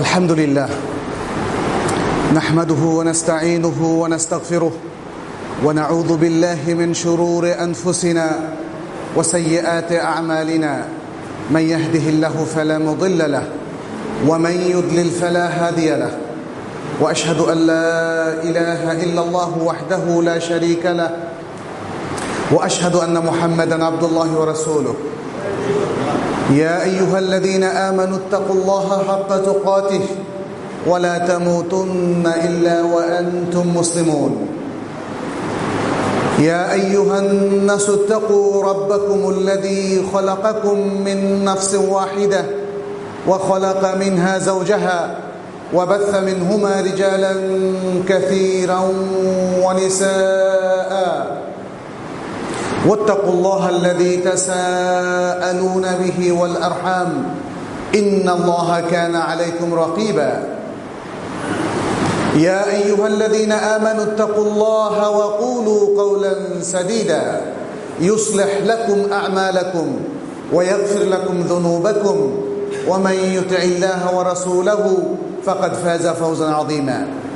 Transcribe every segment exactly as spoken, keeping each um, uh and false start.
الحمد لله نحمده ونستعينه ونستغفره ونعوذ بالله من شرور أنفسنا وسيئات أعمالنا من يهده الله فلا مضل له ومن يضلل فلا هادي له وأشهد أن لا إله إلا الله وحده لا شريك له وأشهد أن محمدا عبد الله ورسوله يا أيها الذين آمنوا اتقوا الله حق تقاته ولا تموتن إلا وأنتم مسلمون يا أيها الناس اتقوا ربكم الذي خلقكم من نفس واحدة وخلق منها زوجها وبث منهما رجالا كثيرا ونساء واتقوا الله الذي تساءلون به والأرحام إن الله كان عليكم رقيبا يا أيها الذين آمنوا اتقوا الله وقولوا قولا سديدا يصلح لكم أعمالكم ويغفر لكم ذنوبكم ومن يطع الله ورسوله فقد فاز فوزا عظيما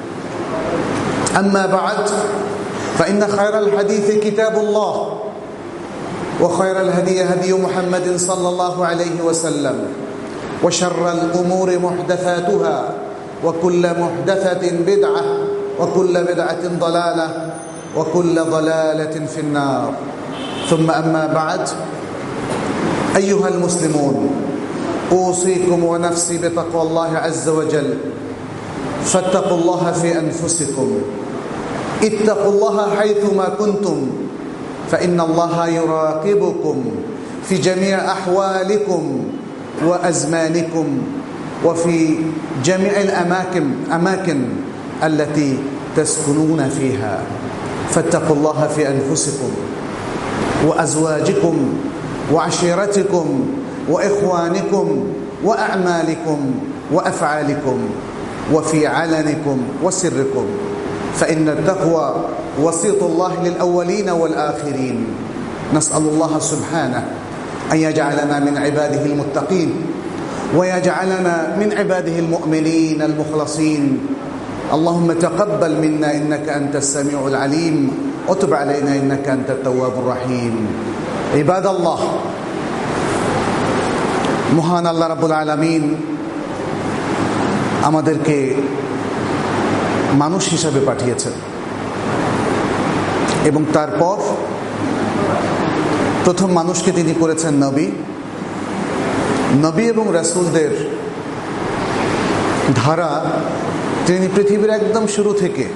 أما بعد فإن خير الحديث كتاب الله وخير الهدي هدي محمد صلى الله عليه وسلم وشر الأمور محدثاتها وكل محدثة بدعة وكل بدعة ضلالة وكل ضلالة في النار ثم أما بعد أيها المسلمون أوصيكم ونفسي بتقوى الله عز وجل فاتقوا الله في أنفسكم اتقوا الله حيثما كنتم فإن الله يراقبكم في جميع أحوالكم وأزمانكم وفي جميع الأماكن أماكن التي تسكنون فيها فاتقوا الله في أنفسكم وأزواجكم وعشيرتكم وإخوانكم وأعمالكم وأفعالكم وفي علنكم وسركم فإن التقوى وسيط الله للأولين والآخرين نسأل الله سبحانه أن يجعلنا من عباده المتقين ويجعلنا من عباده المؤمنين المخلصين اللهم تقبل منا إنك أنت السميع العليم وتب علينا إنك أنت التواب الرحيم عباد الله মহান আল্লাহ রাব্বুল আলামিন আমাদেরকে মানুষ হিসাবে পাঠিয়েছেন এবং তারপর প্রথম মানুষকে তিনি করেছেন নবী নবী এবং রাসূলদের ধারা তিনি পৃথিবীর একদম শুরু থেকে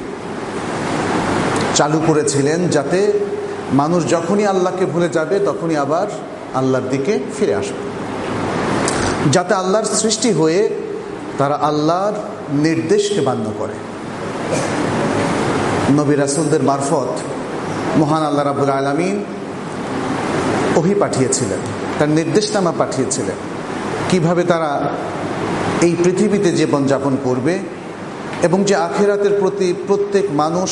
চালু করেছিলেন যাতে মানুষ যখনই আল্লাহকে ভুলে যাবে তখনই আবার আল্লাহর দিকে ফিরে আসবে যাতে আল্লাহর সৃষ্টি হয়ে তারা আল্লাহর নির্দেশকে মান্য করে নবী রাসূলদের মারফত মহান আল্লাহ রাব্বুল আলামিন ওহী পাঠিয়েছিলেন তার নির্দেশনামা পাঠিয়েছিলেন কিভাবে তারা এই পৃথিবীতে জীবন যাপন করবে এবং যে আখিরাতের প্রতি প্রত্যেক মানুষ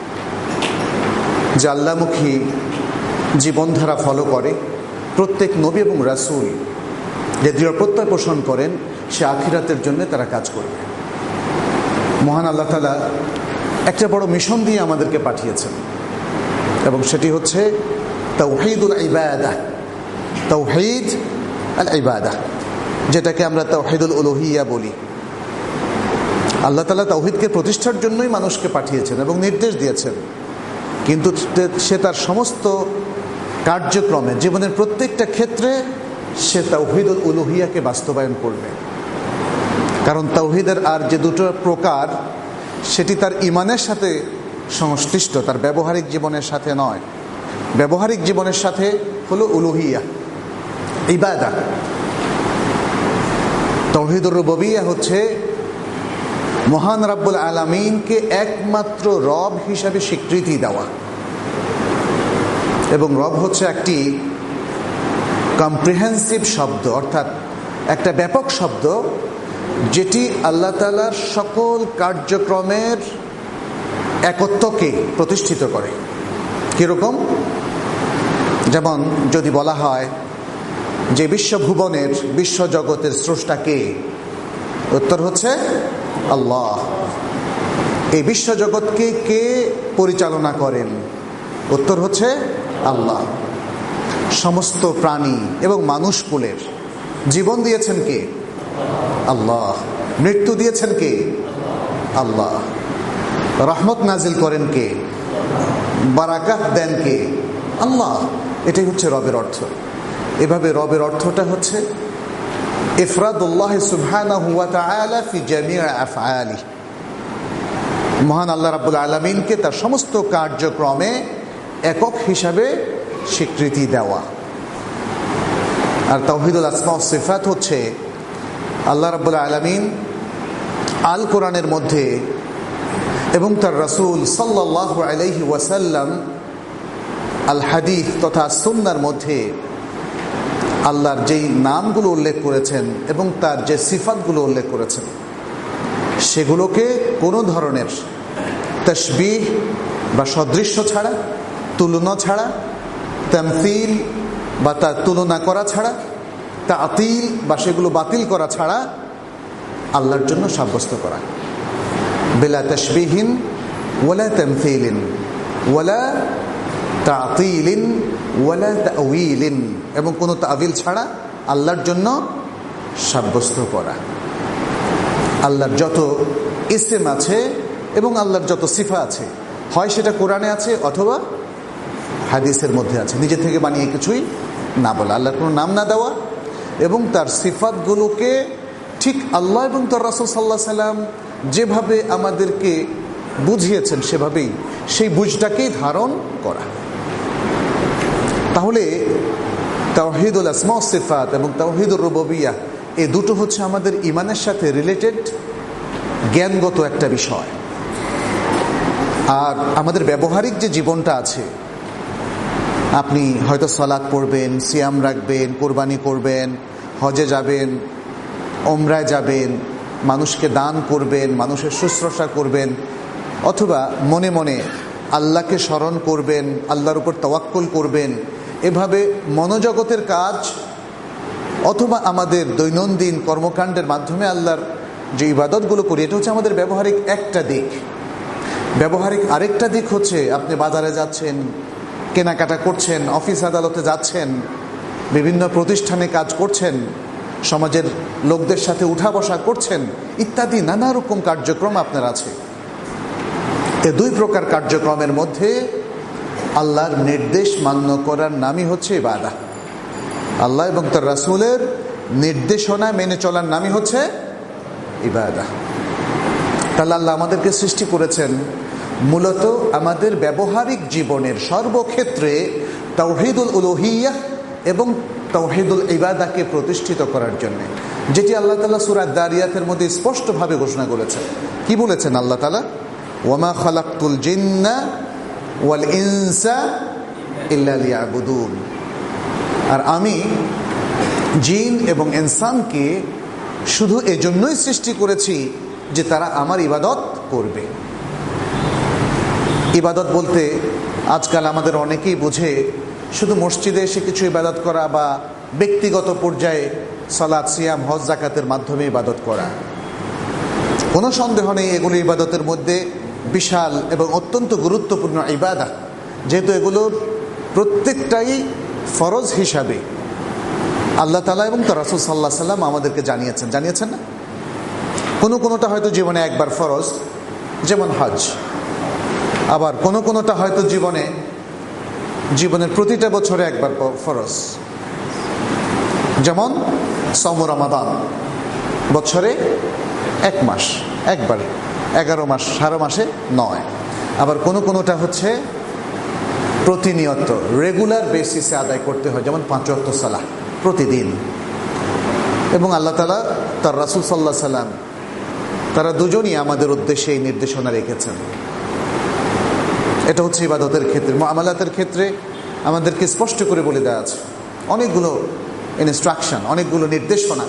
যে আল্লাহমুখী জীবনধারা ফলো করে প্রত্যেক নবী এবং রাসূল যে দৃঢ় প্রত্যয় পোষণ করেন সে আখিরাতের জন্য তারা কাজ করবে মহান আল্লাহ তাআলা একটা বড় মিশন দিয়ে আমাদেরকে পাঠিয়েছেন এবং সেটি হচ্ছে তাওহীদুল ইবাদাহ তাওহীদ আল ইবাদাহ যেটাকে আমরা তাওহীদুল উলুহিয়া বলি আল্লাহ তাআলা তাওহীদকে প্রতিষ্ঠার জন্যই মানুষকে পাঠিয়েছেন এবং নির্দেশ দিয়েছেন কিন্তু সে তার সমস্ত কার্যক্রমে জীবনের প্রত্যেকটা ক্ষেত্রে সে তাওহীদুল উলুহিয়াকে বাস্তবায়ন করবে কারণ তাওহীদের আর যে দুটো প্রকার সেটি তার ঈমানের সাথে সংশ্লিষ্ট তার ব্যবহারিক জীবনের সাথে নয় ব্যবহারিক জীবনের সাথে হলো উলুহিয়া ইবাদা তাওহীদুর রুবুবিয়্যাহ হচ্ছে মহান রাব্বুল আলামিনকে একমাত্র রব হিসাবে স্বীকৃতি দেওয়া এবং রব হচ্ছে একটি কম্প্রিহেন্সিভ শব্দ অর্থাৎ একটা ব্যাপক শব্দ যেটি আল্লাহ তাআলার সকল কার্যক্রমের একত্বকে প্রতিষ্ঠিত করে কিরকম যেমন যদি বলা হয় যে বিশ্বভুবনের বিশ্বজগতের স্রষ্টা কে উত্তর হচ্ছে আল্লাহ। এই বিশ্বজগৎকে কে পরিচালনা করেন? উত্তর হচ্ছে আল্লাহ। সমস্ত প্রাণী এবং মানুষ কুলের জীবন দিয়েছেন কে? আল্লাহ। মৃত্যু দিয়েছেন কে? আল্লাহ। রহমত নাজিল করেন কে? বারাকাত দেন কে? আল্লাহ। এটাই হচ্ছে রবের অর্থ। এভাবে রবের অর্থটা হচ্ছে ইফরাদুল্লাহ সুবহানাহু ওয়া তাআলা ফি জামি'i আফআলিহি, মহান আল্লাহ রাব্বুল আলামিনকে তার সমস্ত কার্যক্রমে একক হিসাবে স্বীকৃতি দেওয়া। আর তাওহীদুল আসমা ওয়াস সিফাত হচ্ছে আল্লাহ রাব্বুল আলামিন আল কোরআনের মধ্যে এবং তার রাসূল সাল্লাল্লাহু আলাইহি ওয়াসাল্লাম আল হাদিস তথা সুন্নাহর মধ্যে আল্লাহর যেই নামগুলো উল্লেখ করেছেন এবং তার যে সিফাতগুলো উল্লেখ করেছেন সেগুলোকে কোনো ধরনের তাশবীহ বা সদৃশ্য ছাড়া, তুলনা ছাড়া, তামসীল বা তার তুলনা করা ছাড়া, তাতিল বা সেগুলো বাতিল করা ছাড়া আল্লাহর জন্য সাব্যস্ত করা। বিলা তাশবীহিন ওয়ালা তামসীলিন ওয়ালা তাতিলিন ওয়ালা তাউইলিন, এবং কোনো তাবিল ছাড়া আল্লাহর জন্য সাব্যস্ত করা। আল্লাহর যত ইসম আছে এবং আল্লাহর যত সিফা আছে, হয় সেটা কোরআনে আছে অথবা হাদিসের মধ্যে আছে, নিজে থেকে বানিয়ে কিছুই না বলা, আল্লাহর কোনো নাম না দেওয়া, এবং তার সিফাতগুলোকে ঠিক আল্লাহ এবং তার রাসূল সাল্লাল্লাহু আলাইহি সাল্লাম যেভাবে আমাদেরকে বুঝিয়েছেন সেভাবেই সেই বুঝটাকেই ধারণ করা। তাহলে তাওহীদুল আসমা ওয়াস সিফাত এবং তাওহীদুর রুবুবিয়্যাহ এই দুটো হচ্ছে আমাদের ঈমানের সাথে রিলেটেড জ্ঞানগত একটা বিষয়। আর আমাদের ব্যবহারিক যে জীবনটা আছে, আপনি হয়তো সালাত পড়বেন, সিয়াম রাখবেন, কোরবানি করবেন, হজে যাবেন, ওমরায় যাবেন, মানুষকে দান করবেন, মানুষের শুশ্রূষা করবেন, অথবা মনে মনে আল্লাহকে স্মরণ করবেন, আল্লাহর উপর তাওয়াক্কুল করবেন, এভাবে মনোজগতের কাজ অথবা আমাদের দৈনন্দিন কর্মকাণ্ডের মাধ্যমে আল্লাহর যে ইবাদতগুলো করি, এটা হচ্ছে আমাদের ব্যবহারিক একটা দিক। ব্যবহারিক আরেকটা দিক হচ্ছে আপনি বাজারে যাচ্ছেন, কেনাকাটা করছেন, অফিস আদালতে যাচ্ছেন, বিভিন্ন প্রতিষ্ঠানে কাজ করছেন, সমাজের লোকদের সাথে উঠা বসা করছেন, ইত্যাদি নানা রকম কার্যক্রম আপনার আছে। এ দুই প্রকার কার্যক্রমের মধ্যে আল্লাহর নির্দেশ মান্য করার নামই হচ্ছে ইবাদত। আল্লাহ এবং তার রাসূলের নির্দেশনা মেনে চলার নামই হচ্ছে ইবাদত। তাহলে আল্লাহ আমাদেরকে সৃষ্টি করেছেন মূলত আমাদের ব্যবহারিক জীবনের সর্বক্ষেত্রে তাওহীদুল উলুহিয়্যাহ এবং তাওহীদুল ইবাদাকে প্রতিষ্ঠিত করার জন্য, যেটি আল্লাহ তাআলা সূরা দারিয়াতের মধ্যে স্পষ্টভাবে ঘোষণা করেছেন। কি বলেছেন আল্লাহ তাআলা? ওয়ামা খালাকতুল জিন্না ওয়াল ইনসা ইল্লা লিয়াবুদুন। আর আমি জিন এবং ইনসানকে শুধু এজন্যই সৃষ্টি করেছি যে তারা আমার ইবাদত করবে। ইবাদত বলতে আজকাল আমাদের অনেকেই বোঝে শুধু মসজিদে এসে কিছু ইবাদত করা বা ব্যক্তিগত পর্যায়ে সালাত, সিয়াম, হজ, যাকাতের মাধ্যমে ইবাদত করা। কোনো সন্দেহ নেই এগুলো ইবাদতের মধ্যে বিশাল এবং অত্যন্ত গুরুত্বপূর্ণ ইবাদত, যেহেতু এগুলোর প্রত্যেকটাই ফরজ হিসাবে আল্লাহ তাআলা এবং তার রাসূল সাল্লাল্লাহু আলাইহি সাল্লাম আমাদেরকে জানিয়েছেন জানিয়েছেন না? কোনো কোনোটা হয়তো জীবনে একবার ফরজ, যেমন হজ, আবার কোনো কোনোটা হয়তো জীবনে জীবনের প্রতিটা বছরে একবার ফরজ, যেমন সওম রমাদান, বছরে এক মাস একবার, এগারো মাস সারা মাসে নয়। আবার কোনো কোনোটা হচ্ছে প্রতিনিয়ত রেগুলার বেসিসে আদায় করতে হয়, যেমন পাঁচ ওয়াক্ত সালাহ প্রতিদিন। এবং আল্লাহ তাআলা তার রাসূল সাল্লাল্লাহু আলাইহি সাল্লাম তারা দুজনই আমাদের উদ্দেশ্যে এই নির্দেশনা রেখেছেন। এটা হচ্ছে ইবাদতের ক্ষেত্রে। মুআমালাতের ক্ষেত্রে আমাদেরকে স্পষ্ট করে বলে দেওয়া আছে অনেকগুলো ইনস্ট্রাকশন, অনেকগুলো নির্দেশনা।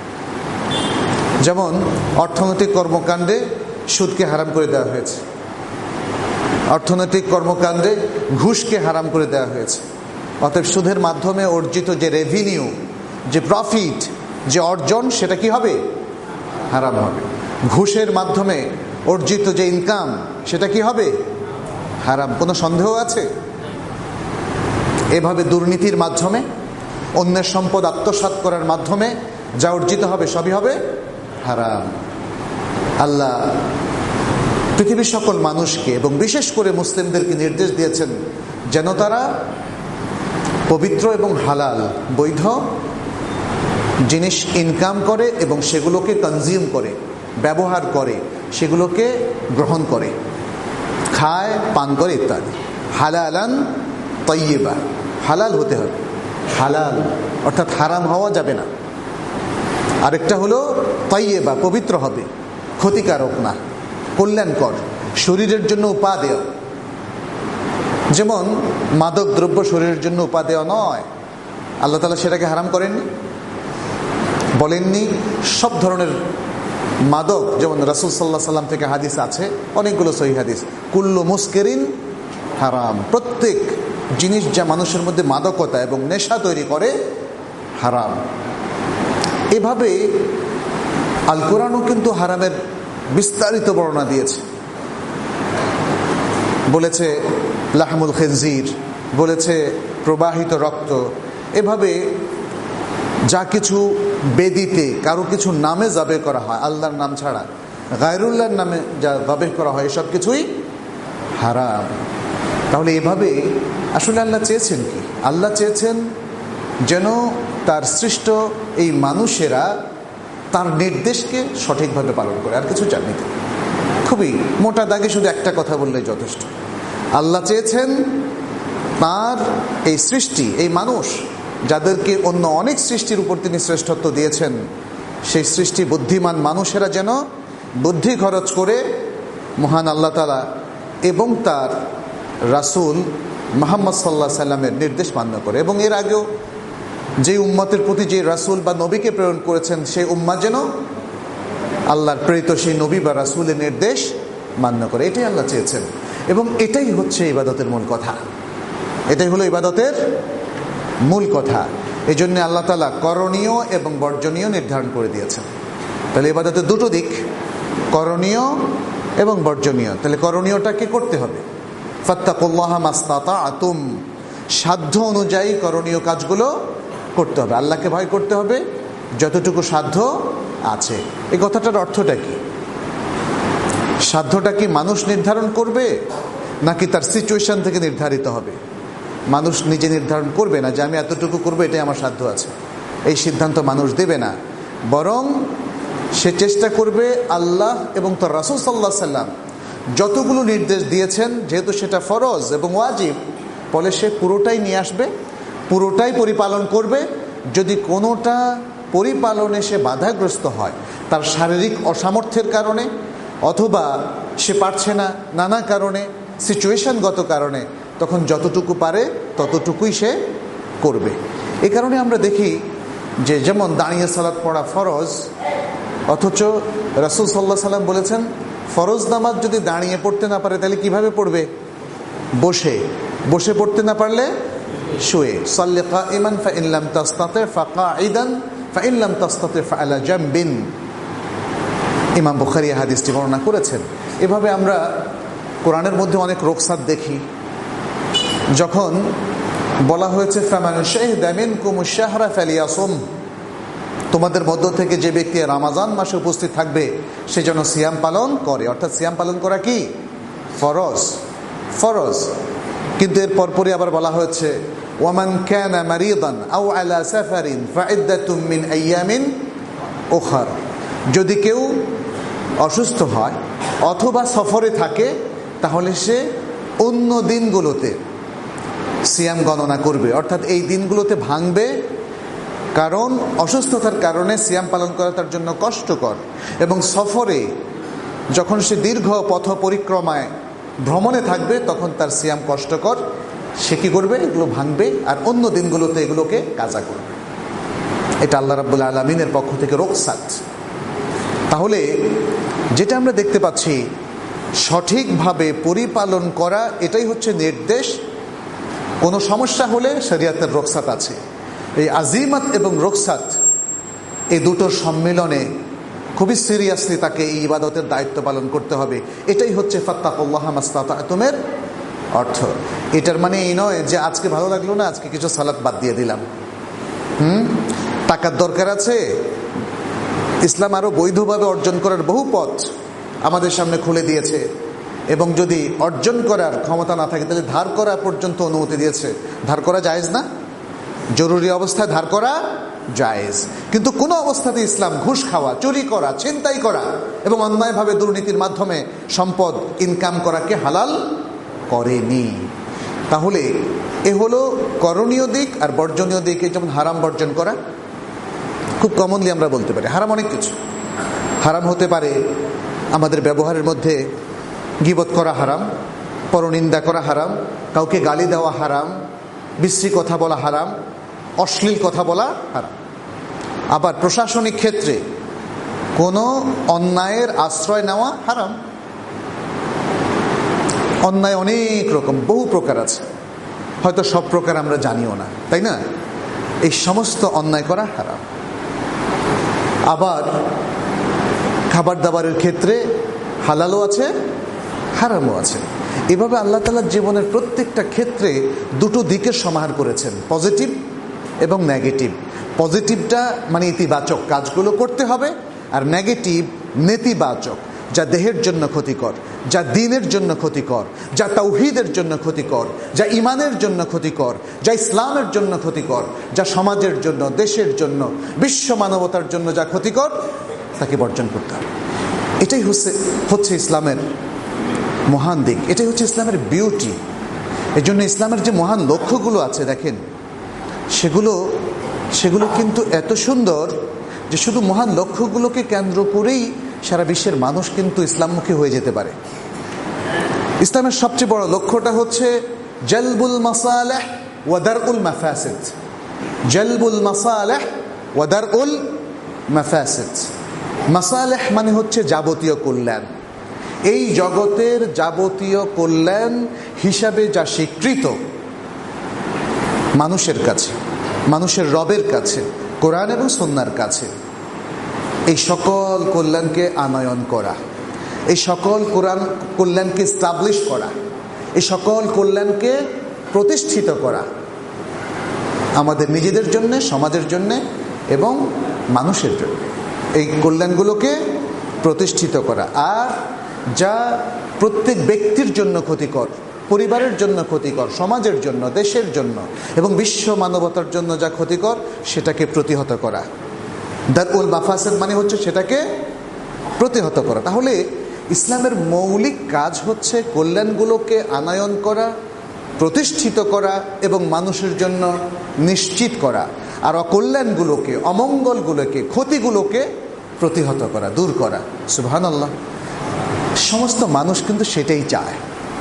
যেমন অর্থনৈতিক কর্মকাণ্ডে সুদকে হারাম করে দেওয়া হয়েছে, অর্থনৈতিক কর্মকাণ্ডে ঘুষকে হারাম করে দেওয়া হয়েছে। অতএব সুদের মাধ্যমে অর্জিত যে রেভিনিউ, যে প্রফিট, যে অর্জন, সেটা কি হবে? হারাম হবে। ঘুষের মাধ্যমে অর্জিত যে ইনকাম সেটা কি হবে? হারাম। কোনো সন্দেহ আছে? এভাবে দুর্নীতির মাধ্যমে, অন্যের সম্পদ আত্মসাৎ করার মাধ্যমে যা অর্জিত হবে সবই হবে হারাম। আল্লাহ পৃথিবীর সকল মানুষকে এবং বিশেষ করে মুসলিমদেরকে নির্দেশ দিয়েছেন যেন তারা পবিত্র এবং হালাল বৈধ জিনিস ইনকাম করে এবং সেগুলোকে কনজিউম করে, ব্যবহার করে, সেগুলোকে গ্রহণ করে, খায়, পান করে ইত্যাদি। হালালান তাইয়্যিবা, হালাল হতে হবে, হালাল অর্থাৎ হারাম হওয়া যাবে না। আরেকটা হলো তাইয়্যিবা, পবিত্র হবে, ক্ষতিকারক না, কল্যাণকর, শরীরের জন্য উপাদেয়। যেমন মাদক দ্রব্য শরীরের জন্য উপাদেয় নয়, আল্লাহ তাআলা সেটাকে হারাম করেননি, বলেননি। সব ধরনের মাদক, যেমন রাসূল সাল্লাল্লাহু আলাইহি সাল্লাম থেকে হাদিস আছে অনেকগুলো সহিহ হাদিস, কুল্লু মুসকিরিন হারাম, প্রত্যেক জিনিস যা মানুষের মধ্যে মাদকতা এবং নেশা তৈরি করে হারাম। এভাবে আল কোরআনও কিন্তু হারামের বিস্তারিত বর্ণনা দিয়েছে। বলেছে লাহমুল খিনজির, বলেছে প্রবাহিত রক্ত। এভাবে যা কিছু বেদিতে কারো কিছু নামে জাবে করা হয় আল্লাহর নাম ছাড়া, গায়রুল্লাহর নামে যা জাবে করা হয় এসব কিছুই হারাম। তাহলে এভাবে আসলে আল্লাহ চেয়েছেন কি? আল্লাহ চেয়েছেন যেন তার সৃষ্ট এই মানুষেরা তার নির্দেশকে সঠিকভাবে পালন করে, আর কিছু জানি না। খুবই মোটা দাগে শুধু একটা কথা বললে যথেষ্ট। আল্লাহ চেয়েছেন তার এই সৃষ্টি, এই মানুষ যাদেরকে অন্য অনেক সৃষ্টির উপর তিনি শ্রেষ্ঠত্ব দিয়েছেন, সেই সৃষ্টি বুদ্ধিমান মানুষেরা যেন বুদ্ধি খরচ করে মহান আল্লাহ তাআলা এবং তার রাসূল মুহাম্মদ সাল্লাল্লাহু আলাইহি সাল্লামের নির্দেশ মান্য করে। এবং এর আগেও যে উম্মতের প্রতি যে রাসূল বা নবীকে প্রেরণ করেছেন সেই উম্মাহ যেন আল্লাহর প্রেরিত সেই নবী বা রাসূলের নির্দেশ মান্য করে, এটাই আল্লাহ চেয়েছেন। এবং এটাই হচ্ছে ইবাদতের মূল কথা, এটাই হলো ইবাদতের মূল কথা। এই জন্য আল্লাহ তাআলা করণীয় এবং বর্জনীয় নির্ধারণ করে দিয়েছেন। তাহলে ইবাদতের দুটো দিক, করণীয় এবং বর্জনীয়। তাহলে করণীয়টাকে করতে হবে, ফাত্তাকুল্লাহা মাসতাতা'তুম, সাধ্য অনুযায়ী করণীয় কাজগুলো করতে হবে। আল্লাহকে ভয় করতে হবে যতটুকু সাধ্য আছে। এই কথাটার অর্থটা কি? সাধ্যটা কি মানুষ নির্ধারণ করবে নাকি তার সিচুয়েশন থেকে নির্ধারিত হবে? মানুষ নিজে নির্ধারণ করবে না যে আমি এতটুকু করবো, এটাই আমার সাধ্য আছে, এই সিদ্ধান্ত মানুষ দেবে না। বরং সে চেষ্টা করবে আল্লাহ এবং তার রাসূল সাল্লাল্লাহু আলাইহি সাল্লাম যতগুলো নির্দেশ দিয়েছেন, যেহেতু সেটা ফরজ এবং ওয়াজিব, ফলে সে পুরোটাই নিয়ে আসবে, পুরোটাই পরিপালন করবে। যদি কোনোটা পরিপালনে সে বাধাগ্রস্ত হয় তার শারীরিক অসামর্থ্যের কারণে, অথবা সে পারছে না নানা কারণে, সিচুয়েশনগত কারণে, তখন যতটুকু পারে ততটুকুই সে করবে। এই কারণে আমরা দেখি যে যেমন দাঁড়িয়ে সালাত পড়া ফরজ, অথচ রাসূল সাল্লাল্লাহু আলাইহি সাল্লাম বলেছেন ফরজ নামাজ যদি দাঁড়িয়ে পড়তে না পারে তাহলে কিভাবে পড়বে? বসে। বসে পড়তে না পারলে শুয়ে। সাল্লি কাইমান ফাইন লাম তাস্তাতি ফাকাইদান ফাইন লাম তাস্তাতি ফাআলা জামবিন, ইমাম বুখারী হাদিসটি বর্ণনা করেছেন। এভাবে আমরা কোরআনের মধ্যে অনেক রুখসাত দেখি। যখন বলা হয়েছে ফামান শাহিদা মিনকুমুশ শাহরা ফালিয়াসুম, তোমাদের মধ্য থেকে যে ব্যক্তি রমজান মাসে উপস্থিত থাকবে সে যেন সিয়াম পালন করে। অর্থাৎ সিয়াম পালন করা কি ফরজ, ফরজ। কিন্তু এর পরপরই আবার বলা হয়েছে ওয়ামান কানা মারিদান আও আলা সাফারিন ফাইদ্দাতুম মিন আইয়ামিন উখার, যদি কেউ অসুস্থ হয় অথবা সফরে থাকে তাহলে সে অন্য দিনগুলোতে সিয়াম গণনা করবে। অর্থাৎ এই দিনগুলোতে ভাঙবে, কারণ অসুস্থতার কারণে সিয়াম পালন করা তার জন্য কষ্টকর, এবং সফরে যখন সে দীর্ঘ পথ পরিক্রমায় ভ্রমণে থাকবে তখন তার সিয়াম কষ্টকর, সে কি করবে? এগুলো ভাঙবে আর অন্য দিনগুলোতে এগুলোকে কাজা করবে। এটা আল্লাহ রাব্বুল আলামিনের পক্ষ থেকে রুখসাত। তাহলে যেটা আমরা দেখতে পাচ্ছি, সঠিকভাবে পরিপালন করা এটাই হচ্ছে নির্দেশ। কোনো সমস্যা হলে শরীয়তের রুখসাত আছে। এই আজিমাত এবং রুখসাত এই দুটোর সম্মিলনে খুবই সিরিয়াসলি তাকে এই ইবাদতের দায়িত্ব পালন করতে হবে। এটাই হচ্ছে ফাত্তাকুল্লাহ মাসতাতা'তুমের অর্থ। এটার মানে এই নয় যে আজকে ভালো লাগলো না, আজকে কিছু সালাত বাদ দিয়ে দিলাম। হুম টাকার দরকার আছে, ইসলাম আরো বৈধভাবে অর্জন করার বহু পথ আমাদের সামনে খুলে দিয়েছে, এবং যদি অর্জন করার ক্ষমতা না থাকে তাহলে ধার করা পর্যন্ত অনুমতি দিয়েছে। ধার করা জায়েজ না? জরুরি অবস্থায় ধার করা জায়েজ, কিন্তু কোনো অবস্থাতে ইসলাম ঘুষ খাওয়া, চুরি করা, ছিনতাই করা এবং অন্যায়ভাবে দুর্নীতির মাধ্যমে সম্পদ ইনকাম করাকে হালাল করেনি। তাহলে এ হলো করণীয় দিক। আর বর্জনীয় দিক, যেমন হারাম বর্জন করা, খুব কমনলি আমরা বলতে পারি হারাম অনেক কিছু। হারাম হতে পারে আমাদের ব্যবহারের মধ্যে গীবত করা হারাম, পরনিন্দা করা হারাম, কাউকে গালি দেওয়া হারাম, বিশ্রী কথা বলা হারাম, অশ্লীল কথা বলা হারাম। আবার প্রশাসনিক ক্ষেত্রে কোনো অন্যায়ের আশ্রয় নেওয়া হারাম। অন্যায় অনেক রকম, বহু প্রকার আছে, হয়তো সব প্রকার আমরা জানিও না, তাই না? এই সমস্ত অন্যায় করা হারাম। আবার খাবার দাবারের ক্ষেত্রে হালালও আছে, হারামও আছে। এভাবে আল্লাহ তাআলা জীবনের প্রত্যেকটা ক্ষেত্রে দুটো দিকের সমাহার করেছেন, পজিটিভ এবং নেগেটিভ। পজিটিভটা মানে ইতিবাচক কাজগুলো করতে হবে, আর নেগেটিভ নেতিবাচক, যা দেহের জন্য ক্ষতিকর, যা দ্বীনের জন্য ক্ষতিকর, যা তাওহীদের জন্য ক্ষতিকর, যা ঈমানের জন্য ক্ষতিকর, যা ইসলামের জন্য ক্ষতিকর, যা সমাজের জন্য, দেশের জন্য, বিশ্ব মানবতার জন্য যা ক্ষতিকর, তাকে বর্জন করতে হবে। এটাই হচ্ছে হচ্ছে ইসলামের মহান দিক, এটাই হচ্ছে ইসলামের বিউটি। এই জন্য ইসলামের যে মহান লক্ষ্যগুলো আছে দেখেন, সেগুলো সেগুলো কিন্তু এত সুন্দর যে শুধু মহান লক্ষ্যগুলোকে কেন্দ্র করেই সারা বিশ্বের মানুষ কিন্তু ইসলামমুখী হয়ে যেতে পারে। ইসলামের সবচেয়ে বড় লক্ষ্যটা হচ্ছে জালবুল মাসালিহ ওয়া দারউল মাফাসিদ। জালবুল মাসালিহ ওয়া দারউল মাফাসিদ। মাসালিহ মানে হচ্ছে যাবতীয় কল্যাণ। এই জগতের যাবতীয় কল্যাণ হিসাবে যা স্বীকৃত মানুষের কাছে, মানুষের রবের কাছে, কোরআন এবং সুন্নাহর কাছে, এই সকল কল্যাণকে আনয়ন করা, এই সকল কোরআন কল্যাণকে স্টাবলিশ করা, এই সকল কল্যাণকে প্রতিষ্ঠিত করা আমাদের নিজেদের জন্য, সমাজের জন্য এবং মানুষের জন্য। এই কল্যাণগুলোকে প্রতিষ্ঠিত করা, আর যা প্রত্যেক ব্যক্তির জন্য ক্ষতিকর, পরিবারের জন্য ক্ষতিকর, সমাজের জন্য, দেশের জন্য এবং বিশ্ব মানবতার জন্য যা ক্ষতিকর, সেটাকে প্রতিহত করা। দারউল মাফাসিদ মানে হচ্ছে সেটাকে প্রতিহত করা। তাহলে ইসলামের মৌলিক কাজ হচ্ছে কল্যাণগুলোকে আনয়ন করা, প্রতিষ্ঠিত করা এবং মানুষের জন্য নিশ্চিত করা, আর অকল্যাণগুলোকে, অমঙ্গলগুলোকে, ক্ষতিগুলোকে প্রতিহত করা, দূর করা। সুবহানাল্লাহ। সমস্ত মানুষ কিন্তু সেটাই চায়,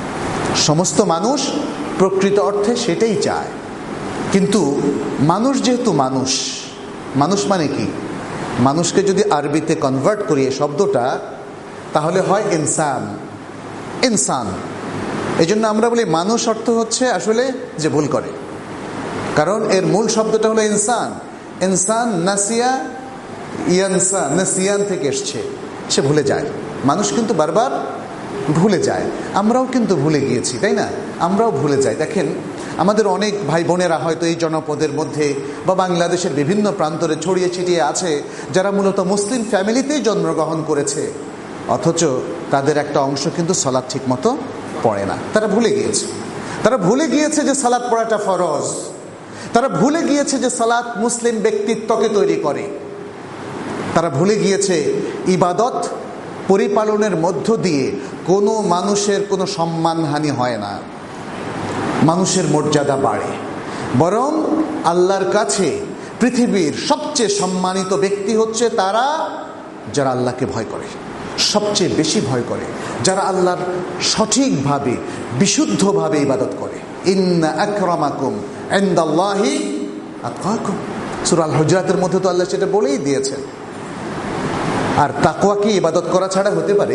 সমস্ত মানুষ প্রকৃত অর্থে সেটাই চায়। কিন্তু মানুষ যেহেতু মানুষ, মানুষ মানে কি? মানুষকে যদি আরবিতে কনভার্ট করি এই শব্দটা, তাহলে হয় ইনসান, ইনসান। এই জন্য আমরা বলি মানুষ অর্থ হচ্ছে আসলে যে ভুল করে, কারণ এর মূল শব্দটা হলো ইনসান। ইনসান নাসিয়া ইয়ানসা, নাসিয়ান থেকে এসছে, সে ভুলে যায়। মানুষ কিন্তু বারবার ভুলে যায়, আমরাও কিন্তু ভুলে গিয়েছি, তাই না? আমরাও ভুলে যাই। দেখেন, আমাদের অনেক ভাই বোনেরা হয়তো এই জনপদের মধ্যে বা বাংলাদেশের বিভিন্ন প্রান্তরে ছড়িয়ে ছিটিয়ে আছে, যারা মূলত মুসলিম ফ্যামিলিতেই জন্মগ্রহণ করেছে, অথচ তাদের একটা অংশ কিন্তু সালাত ঠিক মতো পড়ে না। তারা ভুলে গিয়েছে, তারা ভুলে গিয়েছে যে সালাত পড়াটা ফরজ, তারা ভুলে গিয়েছে যে সালাত মুসলিম ব্যক্তিত্বকে তৈরি করে, তারা ভুলে গিয়েছে ইবাদত পরিপালনের মধ্য দিয়ে কোনো মানুষের কোনো সম্মানহানি হয় না, মানুষের মর্যাদা বাড়ে, বরং আল্লাহর কাছে পৃথিবীর সবচেয়ে সম্মানিত ব্যক্তি হচ্ছে তারা যারা আল্লাহকে ভয় করে, সবচেয়ে বেশি ভয় করে, যারা আল্লাহর সঠিকভাবে বিশুদ্ধভাবে ইবাদত করে। ইন্না আকরামাকুম ইনদাল্লাহি আতকাকুম, সূরা আল হুজরাতের মধ্যে তো আল্লাহ সেটা বলেই দিয়েছেন। আর তাকওয়া কি ইবাদত করা ছাড়া হতে পারে?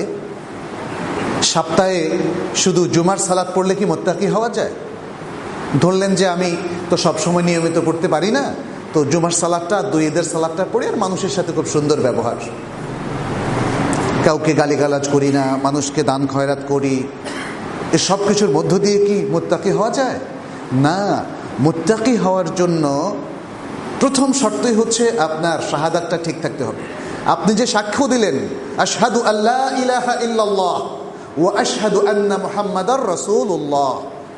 সপ্তাহে শুধু জুমার সালাত পড়লে কি মুত্তাকি হওয়া যায়? ধরলেন যে আমি তো সবসময় নিয়মিত পড়তে পারি না, তো জুমার সালাতটা, দুই ঈদের সালাতটা পড়ে আর মানুষের সাথে খুব সুন্দর ব্যবহার, কাউকে গালিগালাজ করি না, মানুষকে দান খয়রাত করি, এ সব কিছুর মধ্য দিয়ে কি মুত্তাকি হওয়া যায়? না, মুত্তাকি হওয়ার জন্য প্রথম শর্তই হচ্ছে আপনার শাহাদাতটা ঠিক থাকতে হবে। আপনি যে সাক্ষ্য দিলেন আশহাদু আল্লা ইলাহা ইল্লাল্লাহ ওয়া আশহাদু আন্না মুহাম্মাদার রাসূলুল্লাহ,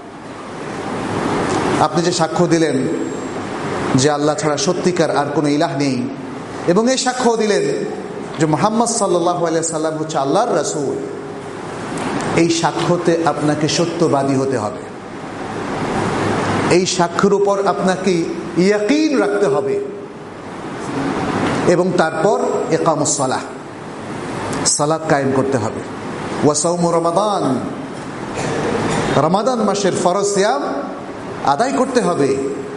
আপনি যে সাক্ষ্য দিলেন যে আল্লাহ ছাড়া সত্যিকার আর কোনো ইলাহ নেই, এবং এই সাক্ষ্য দিলেন যে মুহাম্মদ সাল্লাল্লাহু আলাইহি সাল্লাম হচ্ছে আল্লাহর রাসূল, এই সাক্ষ্যতে আপনাকে সত্যবাদী হতে হবে। এই সাক্ষ্যের উপর আপনাকে ইয়াকিন রাখতে হবে। এবং তারপর ইকামুস সালাহ, সালাত কায়েম করতে হবে। ওয়া সাওমু রমাদান, রমাদান মাসের ফরজ সিয়াম আদায় করতে হবে।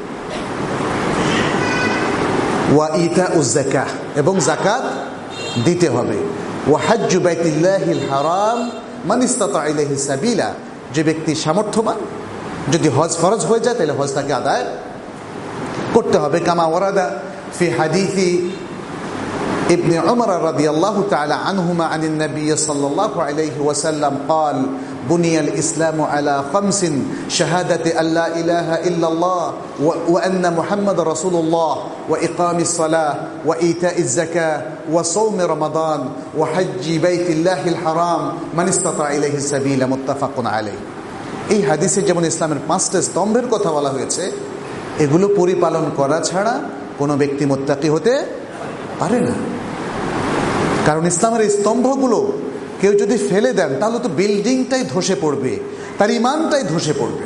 ওয়া ইতাউজ যাকাহ, এবং যাকাত দিতে হবে। ওয়া হাজ্জু বাইতুল্লাহিল হারাম মান ইসতাতা ইলাইহি সাবিলা, যে ব্যক্তি সামর্থ্যবান, যদি হজ ফরজ হয়ে যায় তাহলে হজ তাকে আদায় করতে হবে। কামা ওয়ারাদা ফি হাদিসি ابن عمر رضي الله تعالى عنهما عن النبي صلى الله عليه وسلم قال بني الإسلام على خمس شهادة أن لا إله إلا الله وأن محمد رسول الله وإقام الصلاة وإيتاء الزكاة وصوم رمضان وحج بيت الله الحرام من استطاع إليه السبيل متفق عليه। এই হাদিসে যেমন ইসলামের পাঁচটা স্তম্ভের কথা বলা হয়েছে, এগুলো পরিপালন করা ছাড়া কোনো ব্যক্তি মুত্তাকি হতে পারে না। কারণ ইসলামের এই স্তম্ভগুলো কেউ যদি ফেলে দেন তাহলে তো বিল্ডিংটাই ধসে পড়বে, তার ইমানটাই ধসে পড়বে,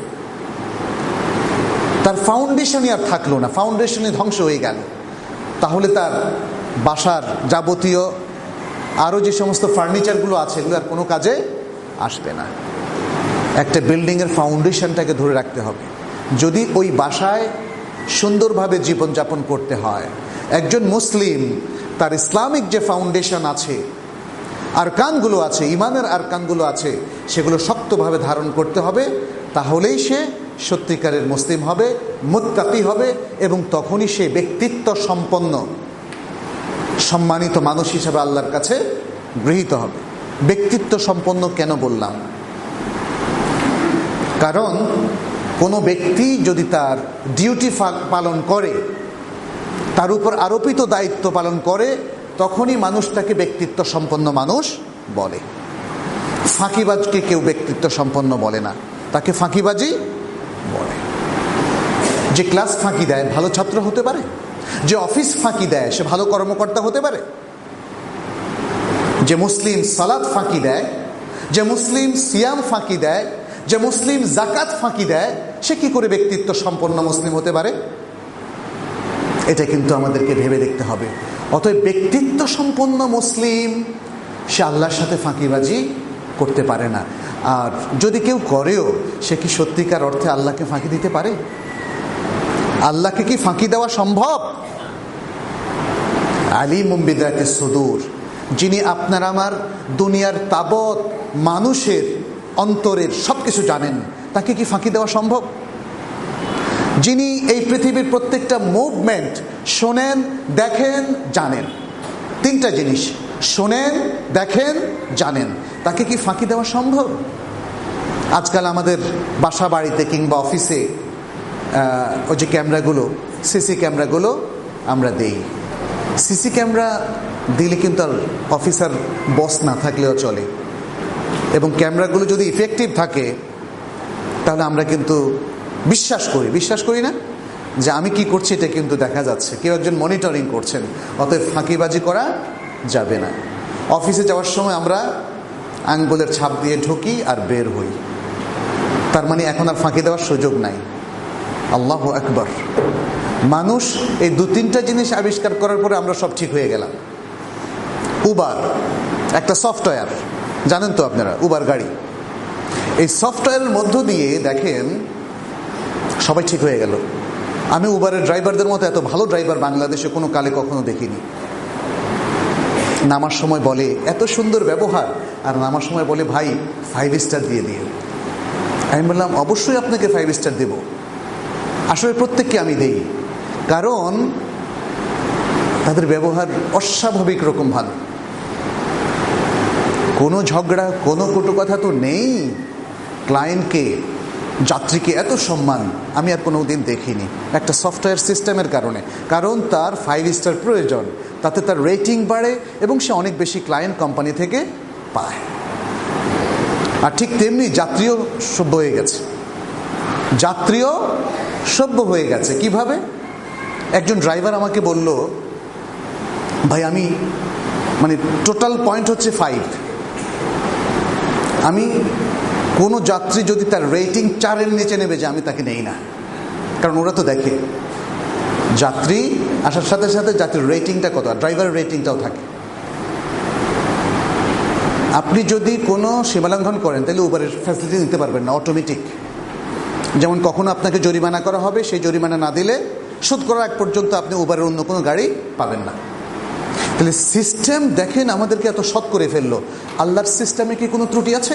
তার ফাউন্ডেশনই আর থাকলো না, ফাউন্ডেশনই ধ্বংস হয়ে গেল। তাহলে তার বাসার যাবতীয় আরও যে সমস্ত ফার্নিচারগুলো আছে এগুলো আর কোনো কাজে আসবে না। একটা বিল্ডিংয়ের ফাউন্ডেশনটাকে ধরে রাখতে হবে। যদি ওই বাসায় সুন্দরভাবে জীবনযাপন করতে হয়, একজন মুসলিম তার ইসলামিক যে ফাউন্ডেশন আছে, আরকানগুলো আছে, ইমানের আরকানগুলো আছে, সেগুলো শক্তভাবে ধারণ করতে হবে। তাহলেই সে সত্যিকারের মুসলিম হবে, মুত্তাকি হবে, এবং তখনই সে ব্যক্তিত্ব সম্পন্ন সম্মানিত মানুষ হিসেবে আল্লাহর কাছে গৃহীত হবে। ব্যক্তিত্ব সম্পন্ন কেন বললাম? কারণ কোনো ব্যক্তি যদি তার ডিউটি পালন করে, তার উপর আরোপিত দায়িত্ব পালন করে, তখনই মানুষ তাকে ব্যক্তিত্ব সম্পন্ন মানুষ বলে। ফাঁকিবাজকে কেউ ব্যক্তিত্ব সম্পন্ন বলে না, তাকে ফাঁকিবাজি বলে। যে ক্লাস ফাঁকি দেয় ভালো ছাত্র হতে পারে, যে অফিস ফাঁকি দেয় সে ভালো কর্মকর্তা হতে পারে। যে মুসলিম সালাত ফাঁকি দেয়, যে মুসলিম সিয়াম ফাঁকি দেয়, যে মুসলিম জাকাত ফাঁকি দেয়, সে কি করে ব্যক্তিত্ব সম্পন্ন মুসলিম হতে পারে? এটা কিন্তু আমাদেরকে ভেবে দেখতে হবে। অতএব ব্যক্তিত্ব সম্পন্ন মুসলিম সে আল্লাহর সাথে ফাঁকিবাজি করতে পারে না। আর যদি কেউ করেও, সে কি সত্যিকার অর্থে আল্লাহকে ফাঁকি দিতে পারে? আল্লাহকে কি ফাঁকি দেওয়া সম্ভব? আলিমুম বিযাতিস সুদূর, যিনি আপনার আমার দুনিয়ার তাবৎ মানুষের অন্তরের সব কিছু জানেন, তাকে কি ফাঁকি দেওয়া সম্ভব? যিনি এই পৃথিবীর প্রত্যেকটা মুভমেন্ট শোনেন, দেখেন, জানেন, তিনটা জিনিস শোনেন, দেখেন, জানেন, তাকে কি ফাঁকি দেওয়া সম্ভব? আজকাল আমাদের বাসা বাড়িতে কিংবা অফিসে ওই যে ক্যামেরাগুলো, সিসি ক্যামেরাগুলো আমরা দেই। সিসি ক্যামেরা দিলে কিন্তু আর অফিসার বস না থাকলেও চলে, এবং ক্যামেরাগুলো যদি ইফেক্টিভ থাকে তাহলে আমরা কিন্তু বিশ্বাস করি, বিশ্বাস করি না যে আমি কি করছি এটা কিন্তু দেখা যাচ্ছে, কেউ একজন মনিটরিং করছেন। অতএব ফাঁকিবাজি করা যাবে না। অফিসে যাওয়ার সময় আমরা আঙ্গুলের ছাপ দিয়ে ঢুকি আর বের হই, তার মানে এখন আর ফাঁকি দেওয়ার সুযোগ নাই। আল্লাহু আকবার। মানুষ এই দু তিনটা জিনিস আবিষ্কার করার পরে আমরা সব ঠিক হয়ে গেলাম। উবার একটা সফটওয়্যার, জানেন তো আপনারা, উবার গাড়ি। এই সফটওয়্যারের মধ্য দিয়ে দেখেন সবাই ঠিক হয়ে গেল। আমি উবারের ড্রাইভারদের মতো এত ভালো ড্রাইভার বাংলাদেশে কোনো কালে কখনো দেখিনি। নামার সময় বলে এত সুন্দর ব্যবহার, আর নামার সময় বলে ভাই ফাইভ স্টার দিয়ে দিয়ে। আমি বললাম অবশ্যই আপনাকে ফাইভ স্টার দেব, আসলে প্রত্যেককে আমি দেই, কারণ তাদের ব্যবহার অস্বাভাবিক রকম ভালো। কোনো ঝগড়া, কোনো কটু কথা তো নেই। ক্লায়েন্টকে, যাত্রীকে এত সম্মান আমি আর কোনো দিন দেখিনি একটা সফটওয়্যার সিস্টেমের কারণে। কারণ তার ফাইভ স্টার প্রয়োজন, তাতে তার রেটিং বাড়ে এবং সে অনেক বেশি ক্লায়েন্ট কোম্পানি থেকে পায়। আর ঠিক তেমনি যাত্রীও সভ্য হয়ে গেছে, যাত্রীও সভ্য হয়ে গেছে। কিভাবে? একজন ড্রাইভার আমাকে বলল, ভাই আমি মানে টোটাল পয়েন্ট হচ্ছে ফাইভ, আমি কোনো যাত্রী যদি তার রেটিং চারের নিচে নেবে যে আমি তাকে নেই না। কারণ ওরা তো দেখে যাত্রী আসার সাথে সাথে যাত্রীর রেটিংটা কত, আর ড্রাইভারের রেটিংটাও থাকে। আপনি যদি কোনো সীমালঙ্ঘন করেন তাহলে উবারের ফ্যাসিলিটি নিতে পারবেন না অটোমেটিক। যেমন কখনো আপনাকে জরিমানা করা হবে, সেই জরিমানা না দিলে শোধ করার আগ পর্যন্ত আপনি উবারের অন্য কোনো গাড়ি পাবেন না। তাহলে সিস্টেম দেখেন আমাদেরকে এত সৎ করে ফেললো। আল্লাহর সিস্টেমে কি কোনো ত্রুটি আছে?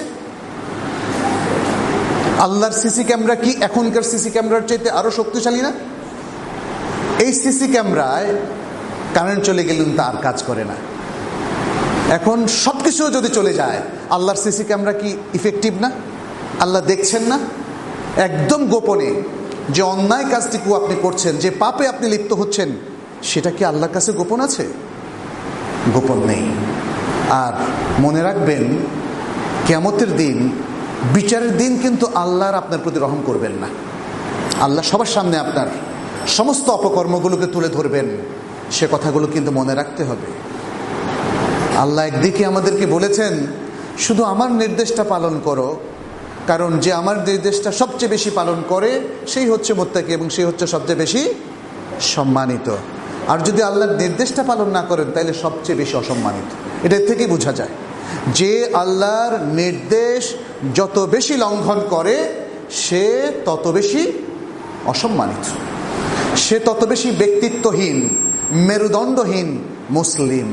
আল্লাহর সিসি ক্যামেরা কি এখনকার সিসি ক্যামেরার চাইতে আরো শক্তিশালী না? এই সিসি ক্যামেরায় কারেন্ট চলে গেলেন তার কাজ করে না। এখন সবকিছু যদি চলে যায়, আল্লাহর সিসি ক্যামেরা কি ইফেক্টিভ না? আল্লাহ দেখছেন না? একদম গোপনে যে অন্যায় কাজটুকু আপনি করছেন, যে পাপে আপনি লিপ্ত হচ্ছেন, সেটা কি আল্লাহর কাছে গোপন আছে? গোপন নেই। আর মনে রাখবেন, কিয়ামতের দিন, বিচারের দিন কিন্তু আল্লাহর আপনার প্রতি রহম করবেন না। আল্লাহ সবার সামনে আপনার সমস্ত অপকর্মগুলোকে তুলে ধরবেন। সে কথাগুলো কিন্তু মনে রাখতে হবে। আল্লাহ একদিকে আমাদেরকে বলেছেন শুধু আমার নির্দেশটা পালন করো, কারণ যে আমার নির্দেশটা সবচেয়ে বেশি পালন করে সেই হচ্ছে মুত্তাকি এবং সেই হচ্ছে সবচেয়ে বেশি সম্মানিত। আর যদি আল্লাহর নির্দেশটা পালন না করেন তাহলে সবচেয়ে বেশি অসম্মানিত। এটা থেকেই বোঝা যায় যে আল্লাহর নির্দেশ যত বেশি লঙ্ঘন করে সে তত বেশি অসম্মানিত, সে তত বেশি ব্যক্তিত্বহীন, মেরুদণ্ডহীন মুসলিম।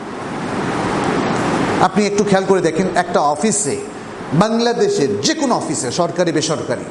আপনি একটু খেয়াল করে দেখেন, একটা অফিসে, বাংলাদেশের যে কোনো অফিসে, সরকারি বেসরকারি,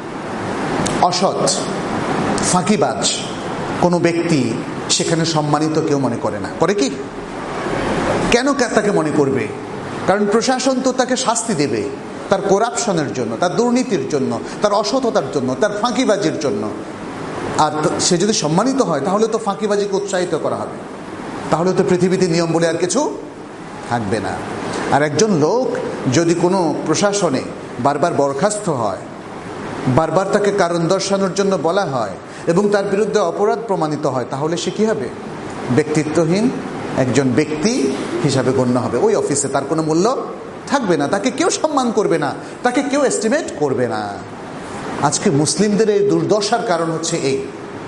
অসৎ ফাঁকিবাজ কোনো ব্যক্তি সেখানে সম্মানিত কেউ মনে করে না। করে কি? কেন তাকে মনে করবে? কারণ প্রশাসন তো তাকে শাস্তি দেবে তার করাপশনের জন্য, তার দুর্নীতির জন্য, তার অসততার জন্য, তার ফাঁকিবাজির জন্য। আর সে যদি সম্মানিত হয় তাহলে তো ফাঁকিবাজিকে উৎসাহিত করা হবে, তাহলে তো পৃথিবীতে নিয়ম বলে আর কিছু থাকবে না। আর একজন লোক যদি কোনো প্রশাসনে বারবার বরখাস্ত হয়, বারবার তাকে কারণ দর্শানোর জন্য বলা হয় এবং তার বিরুদ্ধে অপরাধ প্রমাণিত হয়, তাহলে সে কি হবে? ব্যক্তিত্বহীন একজন ব্যক্তি হিসাবে গণ্য হবে। ওই অফিসে তার কোনো মূল্য থাকবে না, তাকে কেউ সম্মান করবে না, তাকে কেউ এস্টিমেট করবে না। আজকে মুসলিমদের এই দুর্দশার কারণ হচ্ছে এই।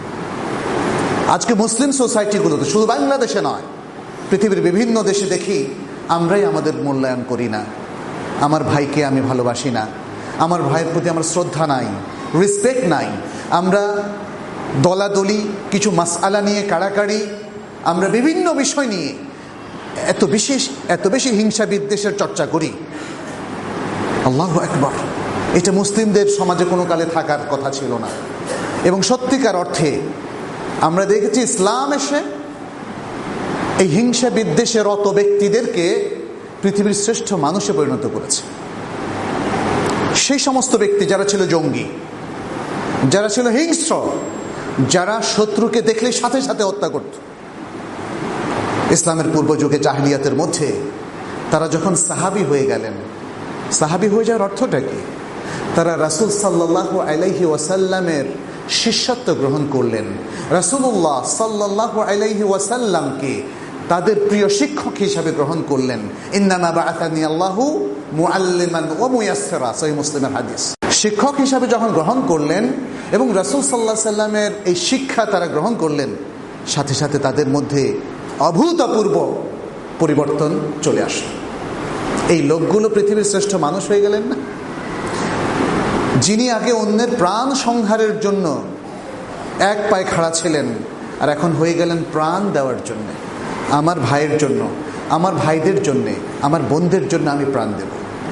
আজকে মুসলিম সোসাইটিগুলোতে, শুধু বাংলাদেশে নয়, পৃথিবীর বিভিন্ন দেশে দেখি আমরাই আমাদের মূল্যায়ন করি না। আমার ভাইকে আমি ভালোবাসি না, আমার ভাইয়ের প্রতি আমার শ্রদ্ধা নাই, রেসপেক্ট নাই। আমরা দলাদলি, কিছু মাসআলা নিয়ে কাড়াকাড়ি, আমরা বিভিন্ন বিষয় নিয়ে এত বিশেষ এত বেশি হিংসা বিদ্বেষের চর্চা করি। আল্লাহু আকবার! এটা মুসলিমদের সমাজে কোনো কালে থাকার কথা ছিল না। এবং সত্যিকার অর্থে আমরা দেখেছি ইসলাম এসে এই হিংসা বিদ্বেষের রত ব্যক্তিদেরকে পৃথিবীর শ্রেষ্ঠ মানুষে পরিণত করেছে। সেই সমস্ত ব্যক্তি যারা ছিল জঙ্গি, যারা ছিল হিংস্র, যারা শত্রুকে দেখলে সাথে সাথে হত্যা করত, ইসলামের পূর্ব যুগে জাহিলিয়াতের মধ্যে তারা যখন সাহাবী হয়ে গেলেন, সাহাবী হয়ে যাওয়ার অর্থটা কি? তারা রাসূল সাল্লাল্লাহু আলাইহি ওয়াসাল্লামের শিষ্যত্ব গ্রহণ করলেন। রাসূলুল্লাহ সাল্লাল্লাহু আলাইহি ওয়াসাল্লামকে তাদের প্রিয় শিক্ষক হিসাবে গ্রহণ করলেন। ইন্নামা বাআসানি আল্লাহু মুআল্লিমান ওয়া মুয়াসসিরা, সহিহ মুসলিমের হাদিস। শিক্ষক হিসাবে যখন গ্রহণ করলেন এবং রাসূল সাল্লাল্লাহু আলাইহি ওয়াসাল্লামের এই শিক্ষা তারা গ্রহণ করলেন, সাথে সাথে তাদের মধ্যে অভূতপূর্ব পরিবর্তন চলে আসে। এই লোকগুলো পৃথিবীর শ্রেষ্ঠ মানুষ হয়ে গেলেন না? যিনি আগে অন্যের প্রাণ সংহারের জন্য এক পায়ে খাড়া ছিলেন, আর এখন হয়ে গেলেন প্রাণ দেওয়ার জন্য। আমার ভাইয়ের জন্য, আমার ভাইদের জন্যে, আমার বোনদের জন্য আমি প্রাণ দেব,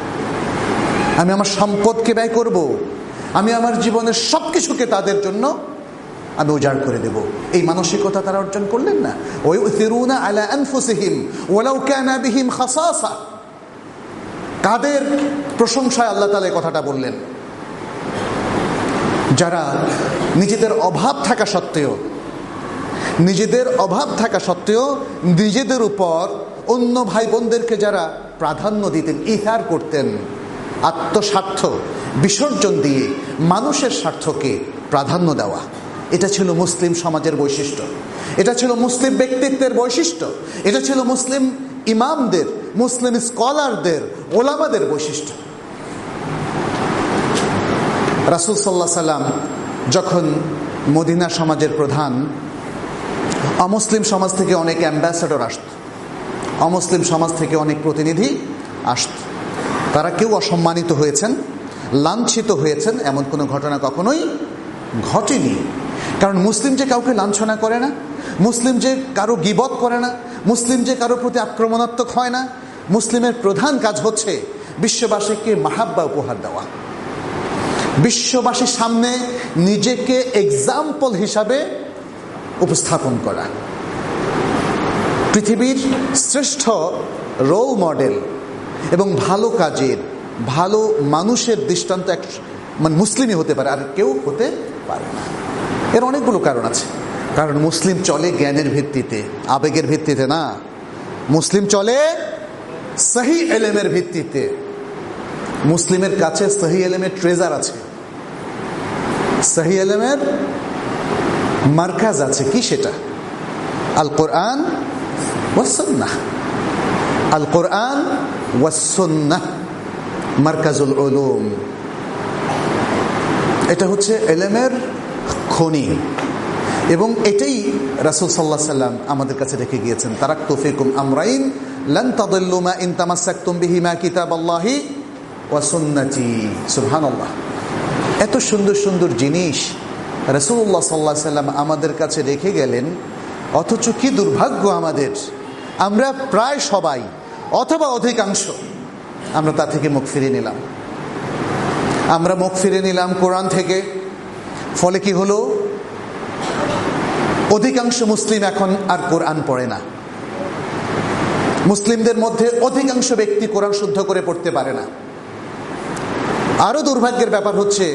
আমি আমার সম্পদকে ব্যয় করব, আমি আমার জীবনের সব কিছুকে তাদের জন্য আমি উজাড় করে দেব। এই মানসিকতা তারা অর্জন করলেন না। ওয়ায়ুথিরুনা আলা আনফুসিহিম ওয়ালাউ কানা বিহিম খাসাসা। কাদের প্রশংসায় আল্লাহ তাআলা এই কথাটা বললেন? যারা নিজেদের অভাব থাকা সত্ত্বেও নিজেদের অভাব থাকা সত্ত্বেও নিজেদের উপর অন্য ভাই বোনদেরকে যারা প্রাধান্য দিতেন, ইহার করতেন, আত্মস্বার্থ বিসর্জন দিয়ে মানুষের স্বার্থকে প্রাধান্য দেওয়া, এটা ছিল মুসলিম সমাজের বৈশিষ্ট্য, এটা ছিল মুসলিম ব্যক্তিত্বের বৈশিষ্ট্য, এটা ছিল মুসলিম ইমামদের, মুসলিম স্কলারদের, ওলামাদের বৈশিষ্ট্য। রাসূল সাল্লাল্লাহু আলাইহি সাল্লাম যখন মদিনা সমাজের প্রধান, অমুসলিম সমাজ থেকে অনেক অ্যাম্বাসেডর আসত, অমুসলিম সমাজ থেকে অনেক প্রতিনিধি আসত। তারা কেউ অসম্মানিত হয়েছেন, লাঞ্ছিত হয়েছেন এমন কোনো ঘটনা কখনোই ঘটেনি। কারণ মুসলিম যে কাউকে লাঞ্ছনা করে না, মুসলিম যে কারো গীবত করে না, মুসলিম যে কারো প্রতি আক্রমণাত্মক হয় না, মুসলিমের প্রধান কাজ হচ্ছে বিশ্ববাসীকে মাহাব্বা উপহার দেওয়া, বিশ্ববাসীর সামনে নিজেকে এক্সাম্পল হিসাবে উপস্থাপন করা, পৃথিবীর শ্রেষ্ঠ রোল মডেল এবং ভালো কাজের, ভালো মানুষের দৃষ্টান্ত এক মানে মুসলিমই হতে পারে, আর কেউ হতে পারে না। এর অনেকগুলো কারণ আছে। কারণ মুসলিম চলে জ্ঞানের ভিত্তিতে, আবেগের ভিত্তিতে না। মুসলিম চলে সহি এলেমের ভিত্তিতে। মুসলিমের কাছে সহি এলেমের ট্রেজার আছে, সহি এলেমের মার্কাজ আছে। কি সেটা? আল কোরআন ওয়াস সুন্নাহ, আল কোরআন ওয়াস সুন্নাহ মার্কাজুল উলুম। এটা হচ্ছে এলেমের খনি, এবং এটাই রাসূল সাল্লাল্লাহু আলাইহি সাল্লাম আমাদের কাছে রেখে গিয়েছেন। তারাকতু ফিকুম আমরাইন লান তাদিল্লু মা ইন তামাসসাকতুম বিহিমা কিতাবাল্লাহি ওয়া সুন্নতি। সুবহানাল্লাহ। এত সুন্দর সুন্দর জিনিস রাসূলুল্লাহ সাল্লাল্লাহু আলাইহি সাল্লাম আমাদের কাছে রেখে গেলেন, অথচ কি দুর্ভাগ্য আমাদের, আমরা প্রায় সবাই অথবা অধিকাংশ আমরা তা থেকে মুখ ফিরিয়ে নিলাম। আমরা মুখ ফিরে নিলাম কোরআন থেকে। ফলে কি হলো? অধিকাংশ মুসলিম এখন আর কোরআন পড়ে না। মুসলিমদের মধ্যে অধিকাংশ ব্যক্তি কোরআন শুদ্ধ করে পড়তে পারে না। আরো দুর্ভাগ্যের ব্যাপার হচ্ছে,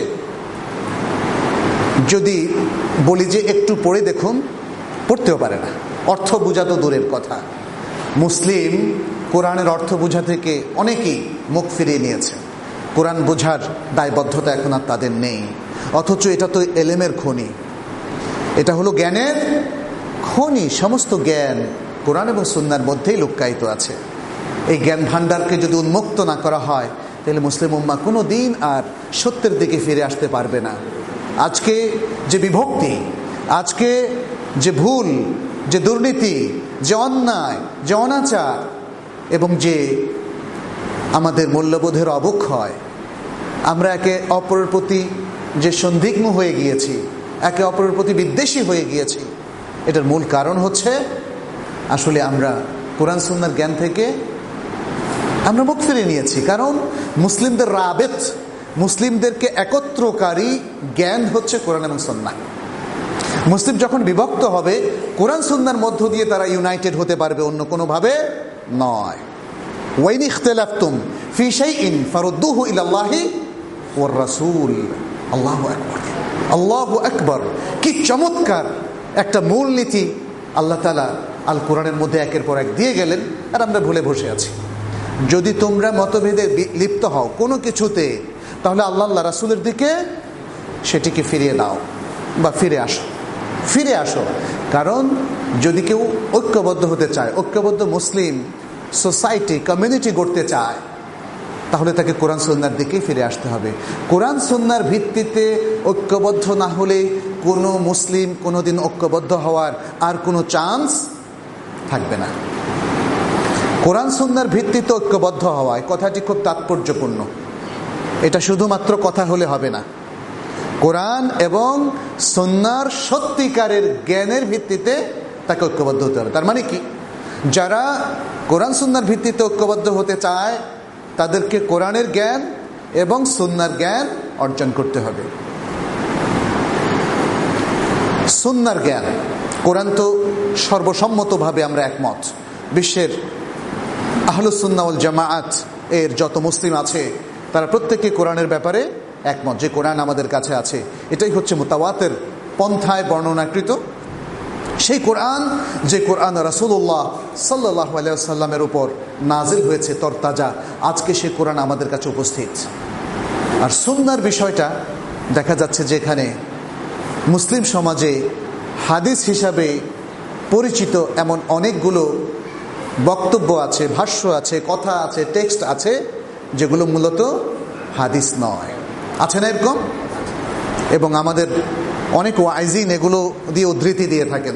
যদি বলি যে একটু পড়ে দেখুন, পড়তেও পারে না। অর্থ বোঝা তো দূরের কথা, মুসলিম কোরআনের অর্থ বোঝা থেকে অনেকেই মুখ ফিরিয়ে নিয়েছে। কোরআন বোঝার দায়বদ্ধতা এখন আর তাদের নেই। অথচ এটা তো এলেমের খনি, এটা হলো জ্ঞানের খনি। সমস্ত জ্ঞান কোরআন এবং সুন্নাহর মধ্যেই লুক্কায়িত আছে। এই জ্ঞান ভাণ্ডারকে যদি উন্মুক্ত না করা হয়, তাহলে মুসলিম উম্মাহ কোনো দিন আর সত্যের দিকে ফিরে আসতে পারবে না। আজকে যে বিভক্তি, আজকে যে ভুল, যে দুর্নীতি, যে অন্যায়, যে অনাচার এবং যে আমাদের মূল্যবোধের অবক্ষয়, আমরা একে অপরের প্রতি যে সন্দিগ্ধ হয়ে গিয়েছি, একে অপরের প্রতি বিদ্বেষী হয়ে গিয়েছি, এটার মূল কারণ হচ্ছে আসলে আমরা কোরআন সুন্নাহর জ্ঞান থেকে আমরা মুখ ফিরিয়ে নিয়েছি। কারণ মুসলিমদের রাবেত, মুসলিমদেরকে একত্রকারী জ্ঞান হচ্ছে কোরআন এবং সুন্নাহ। মুসলিম যখন বিভক্ত হবে, কোরআন সুন্নাহর মধ্য দিয়ে তারা ইউনাইটেড হতে পারবে, অন্য কোনোভাবে নয়। ওয়াইন ইখতিলাফতুম ফি শাইইন ফারুদ্দুহু ইলাল্লাহি ওয়ার রাসূল। আল্লাহু আকবার, আল্লাহু আকবার। কি চমৎকার একটা মূলনীতি আল্লাহ তাআলা আল কোরআনের মধ্যে একের পর এক দিয়ে গেলেন, আর আমরা ভুলে বসে আছি। যদি তোমরা মতভেদে লিপ্ত হও কোনো কিছুতে, তাহলে আল্লাহ আল্লাহ রাসূলের দিকে সেটিকে ফিরিয়ে দাও বা ফিরে আসো, ফিরে আসো। কারণ যদি কেউ ঐক্যবদ্ধ হতে চায়, ঐক্যবদ্ধ মুসলিম সোসাইটি, কমিউনিটি গড়তে চায়, তাহলে তাকে কোরআন সুন্নাহর দিকেই ফিরে আসতে হবে। কোরআন সুন্নাহর ভিত্তিতে ঐক্যবদ্ধ না হলে কোনো মুসলিম কোনোদিন ঐক্যবদ্ধ হওয়ার আর কোনো চান্স থাকবে না। কোরআন সুন্নাহর ভিত্তিতে ঐক্যবদ্ধ হওয়ায় কথাটি খুব তাৎপর্যপূর্ণ। এটা শুধুমাত্র কথা হলে হবে না, কোরআন এবং সুন্নাহর সত্যিকারের জ্ঞানের ভিত্তিতে তাকে ঐক্যবদ্ধ হতে হবে। তার মানে কি, যারা কোরআন সুন্নাহর ভিত্তিতে ঐক্যবদ্ধ হতে চায় তাদেরকে কোরআনের জ্ঞান এবং সুন্নাহর জ্ঞান অর্জন করতে হবে। সুন্নাহর জ্ঞান, কোরআন তো সর্বসম্মতভাবে আমরা একমত। বিশ্বের আহলুস সুন্নাহ ওয়াল জামাআত এর যত মুসলিম আছে তারা প্রত্যেকে কোরআনের ব্যাপারে একমত, যে কোরআন আমাদের কাছে আছে এটাই হচ্ছে মুতাওয়াতের পন্থায় বর্ণনাকৃত সেই কোরআন, যে কোরআন রাসূলুল্লাহ সাল্লাল্লাহু আলাইহি ওয়াসাল্লামের উপর নাজিল হয়েছে তরতাজা। আজকে সেই কোরআন আমাদের কাছে উপস্থিত। আর সুন্নাহর বিষয়টা দেখা যাচ্ছে যে এখানে মুসলিম সমাজে হাদিস হিসাবে পরিচিত এমন অনেকগুলো বক্তব্য আছে, ভাষ্য আছে, কথা আছে, টেক্সট আছে যেগুলো মূলত হাদিস নয়। আছে না এরকম? এবং আমাদের অনেক ওয়াইজিন এগুলো দিয়ে উদ্ধৃতি দিয়ে থাকেন।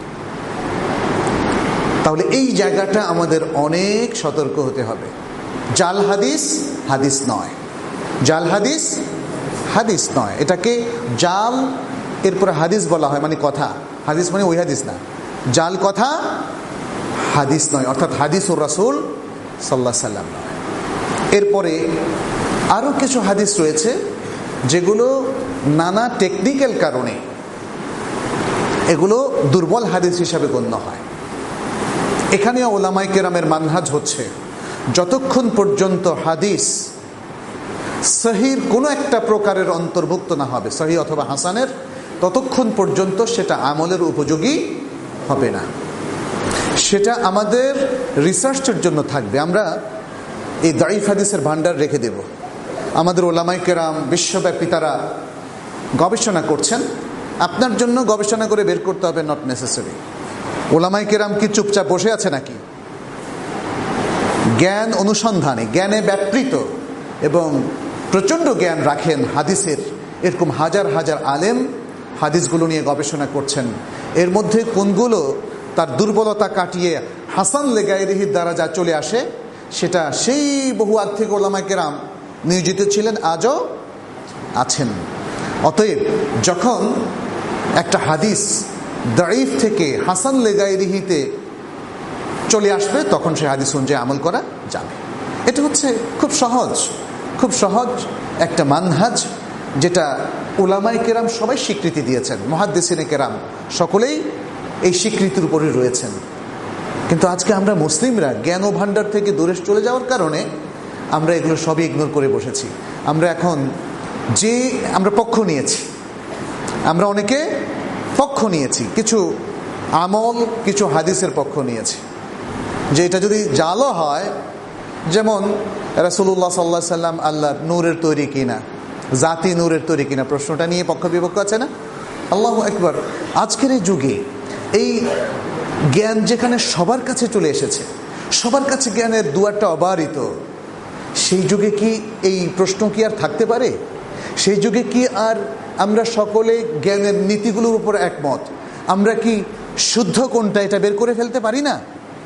তাহলে এই জায়গাটা আমাদের অনেক সতর্ক হতে হবে। জাল হাদিস হাদিস নয়, জাল হাদিস হাদিস নয়। এটাকে জাল এরপরে হাদিস বলা হয়, মানে কথা। হাদিস মানে ওই হাদিস না, জাল কথা হাদিস নয়, অর্থাৎ হাদিসুর রাসূল সাল্লাল্লাহু আলাইহি সাল্লাম নয়। এরপরে আরও কিছু হাদিস রয়েছে যেগুলো নানা টেকনিক্যাল কারণে এগুলো দুর্বল হাদিস হিসাবে গণ্য হয়। এখানে উলামায়ে কেরামের মানহাজ হচ্ছে যতক্ষণ পর্যন্ত হাদিস সহির কোনো একটা প্রকারের অন্তর্ভুক্ত না হবে, সহি অথবা হাসানের, ততক্ষণ পর্যন্ত সেটা আমলের উপযোগী হবে না। সেটা আমাদের রিসার্চের জন্য থাকবে। আমরা এই দাঈফ হাদিসের ভান্ডার রেখে দেব। আমাদের উলামায়ে কেরাম বিশ্বব্যাপী তারা গবেষণা করছেন। আপনার জন্য গবেষণা করে বের করতে হবে, নট নেসেসারি। উলামায়ে কেরাম কি চুপচাপ বসে আছে নাকি? জ্ঞান অনুসন্ধানে, জ্ঞানে ব্যাপৃত এবং প্রচণ্ড জ্ঞান রাখেন হাদিসের, এরকম হাজার হাজার আলেম হাদিসগুলো নিয়ে গবেষণা করছেন। এর মধ্যে কোনগুলো তার দুর্বলতা কাটিয়ে হাসান লিগাইরিহির দ্বারা যা চলে আসে, সেটা সেই বহু আগ থেকে উলামায়ে কেরাম নিয়োজিত ছিলেন, আজও আছেন। অতএব যখন একটা হাদিস দাঈফ থেকে হাসান লিগাইরিহিতে চলে আসবে, তখন সে হাদিস অনুযায়ী আমল করা যাবে। এটা হচ্ছে খুব সহজ, খুব সহজ একটা মানহাজ, যেটা উলামায়ে কেরাম সবাই স্বীকৃতি দিয়েছেন। মুহাদ্দিসিনে কেরাম সকলেই এই স্বীকৃতির উপরে রয়েছেন। কিন্তু আজকে আমরা মুসলিমরা জ্ঞান ও ভাণ্ডার থেকে দূরে চলে যাওয়ার কারণে আমরা এগুলো সবই ইগনোর করে বসেছি। আমরা এখন যে আমরা পক্ষ নিয়েছি, আমরা অনেকে পক্ষ নিয়েছি, কিছু আমল, কিছু হাদিসের পক্ষ নিয়েছি, যে এটা যদি জালও হয়, যেমন রাসূলুল্লাহ সাল্লাল্লাহু আলাইহি সাল্লাম আল্লাহর নূরের তৈরি কিনা, জাতি নূরের তৈরি কিনা, প্রশ্নটা নিয়ে পক্ষ বিপক্ষ আছে না? আল্লাহু আকবার। আজকের এই যুগে এই জ্ঞান যেখানে সবার কাছে চলে এসেছে, সবার কাছে জ্ঞানের দুয়ারটা অবারিত, সেই যুগে কি এই প্রশ্ন কি আর থাকতে পারে? সেই যুগে কি আর আমরা সকলে জ্ঞানের নীতিগুলোর উপর একমত? আমরা কি শুদ্ধ কোনটা এটা বের করে ফেলতে পারি না?